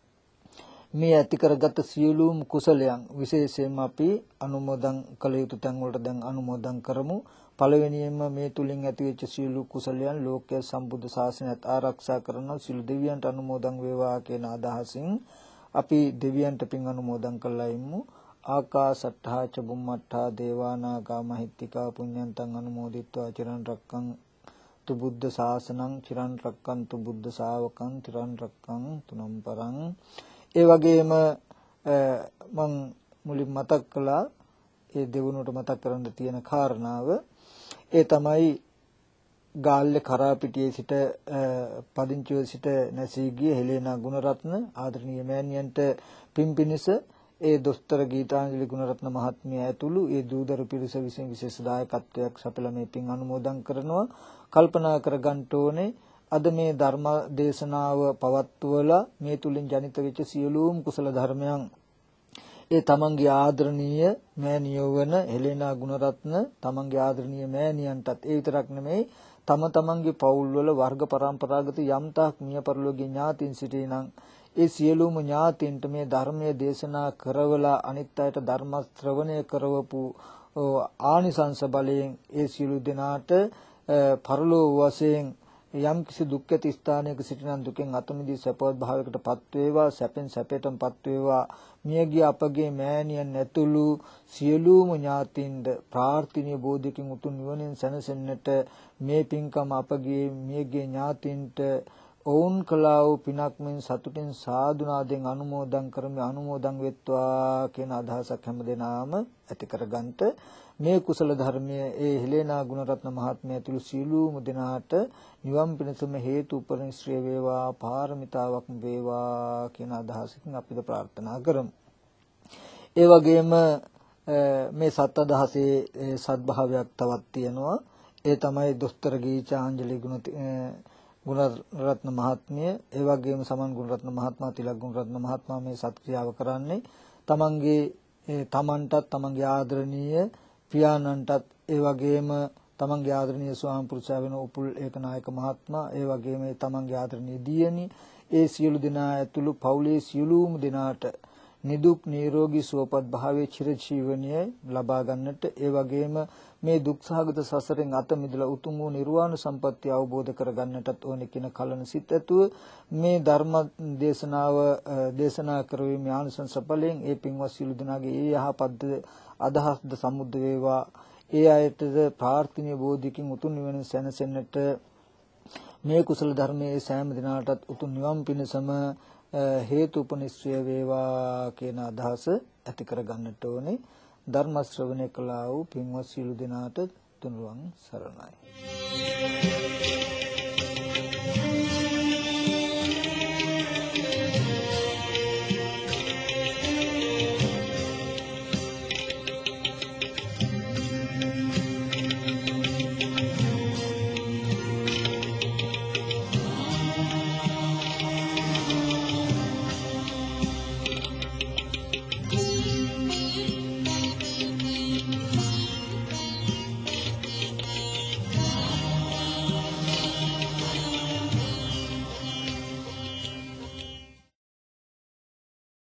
මේ ඇති කරගත් සියලුම කුසලයන් විශේෂයෙන්ම අපි අනුමෝදන් කළ යුතු තැන් වලට දැන් අනුමෝදන් කරමු. පළවෙනියෙන්ම මේ තුලින් ඇතිවෙච්ච සියලු කුසලයන් ලෝකයේ සම්බුද්ධ ශාසනයත් ආරක්ෂා කරන සියලු දෙවියන්ට අනුමෝදන් වේවා කියන අදහසින් අපි දෙවියන්ට පින් අනුමෝදන් කළා ඉමු. ආකාසට්ඨා ච බුම්මට්ඨා දේවානාගා මහිත්‍තිකා පුඤ්ඤන්තං අනුමෝදිත්වා චිරන් රක්කන්තු බුද්ධ ශාසනං චිරන් රක්කන්තු බුද්ධ ශාවකං චිරන් රක්කන්තු නම් පරං. ඒ වගේම මම මුලින් මතක් කළා ඒ දෙවුනට මතක් කරන්න තියෙන කාරණාව ඒ තමයි ගාල්ලේ කරාපිටියේ සිට පදිංචිව සිට නැසී ගිය හෙලේනා ගුණරත්න ආදරණීය මෑණියන්ට පින්පිනිස ඒ දොස්තර ගීතාංජලි ගුණරත්න මහත්මිය ඇතුළු ඒ දූදරු පිරිස විසින් විශේෂ දායකත්වයක් සපයලා මේ පින් අනුමෝදන් කරනවා. කල්පනා කරගන්න ඕනේ අද මේ ධර්ම දේශනාව පවත්වලා මේ තුලින් ජනිත වෙච්ච සියලුම කුසල ධර්මයන් ඒ තමන්ගේ ආදරණීය මෑණියෝ වන හෙලේනා ගුණරත්න තමන්ගේ ආදරණීය මෑණියන්ටත් ඒ විතරක් නෙමෙයි තමන්ගේ පවුල් වල වර්ග පරම්පරාගත යම්තාක් මිය පරලෝකීය ඥාතීන් සිටිනම් ඒ සියලුම ඥාතීන්ට මේ ධර්මයේ දේශනා කරවලා අනිත් අයට ධර්ම ශ්‍රවණය කරවපු ආනිසංස බලයෙන් ඒ සියලු දෙනාට පරලෝ වශයෙන් යම් කිසි දුක් ඇති ස්ථානයක සිටින දුකෙන් අත මිදී සපවත් භාවයකටපත් වේවා, සැපෙන් සැපයටපත් වේවා. මියගිය අපගේ මෑණියන් ඇතුළු සියලුම ඥාතීන්ද ප්‍රාර්ථනීය බෝධියකින් උතුම් නිවනෙන් සැනසෙන්නට මේ පින්කම අපගේ මියගිය ඥාතීන්ට ඔවුන් කළා වූ පිනක් මෙන් සතුටින් සාදුනාදෙන් අනුමෝදන් කරමි, අනුමෝදන් වෙත්වා කියන අදහසක් හැමදෙනාම ඇති කරගන්නට මේ කුසල ධර්මයේ ඒ හෙලේනා ගුණරත්න මහත්මිය ඇතුළු සියලුම දෙනාට නිවන් පිණසම හේතු උපනිශ්‍රේ වේවා, පාරමිතාවක් වේවා කියන අදහසකින් අපිට ප්‍රාර්ථනා කරමු. ඒ වගේම මේ සත් අදහසේ සත්භාවයක් තවත් තියෙනවා. ඒ තමයි දොස්තර ගීතාංජලි ගුණරත්න මහත්මිය, ඒ වගේම සමන් ගුණරත්න මහත්මයා, තිලක් ගුණරත්න මහත්මයා මේ සත්ක්‍රියාව කරන්නේ තමන්ටත් තමන්ගේ ආදරණීය පියාණන්ටත්, ඒ වගේම තමන්ගේ ආදරණීය ස්වාමි පුරුෂයා වෙන උපුල් ඒකනායක මහත්මයා, ඒ වගේම තමන්ගේ ආදරණීය දියණිය, ඒ සියලු දෙනා ඇතුළු පවුලේ සියලුම දෙනාට නිදුක් නිරෝගී සුවපත් භාවයේ චිරජීවනයේ ලබා ගන්නට, ඒ වගේම මේ දුක්සහගත සසරෙන් අත මිදලා උතුම් වූ නිර්වාණ සම්පත්තිය අවබෝධ කර ගන්නටත් ඕනේ කියන කලන සිත් ඇතුව මේ ධර්ම දේශනාව දේශනා කරවීමේ ආනිසංස ඵලයෙන් ඒ පින්වත් සියලු දෙනාගේ ඒ යහපත් අදහස්ද සමුද්ද වේවා. ඒ අයටද ප්‍රාර්ථනීය බෝධියකින් උතුම් නිවන සැනසෙන්නට මේ කුසල ධර්මයේ සෑම දිනාටත් උතුම් නිවන් පිණසම හේතු උපනිශ්‍රය වේවා කියන අදහස ඇති කර ගන්නට ඕනේ. ධර්ම ශ්‍රවණය කළා වූ පින්වත් සියලු දෙනාට තුනුරුවන් සරණයි.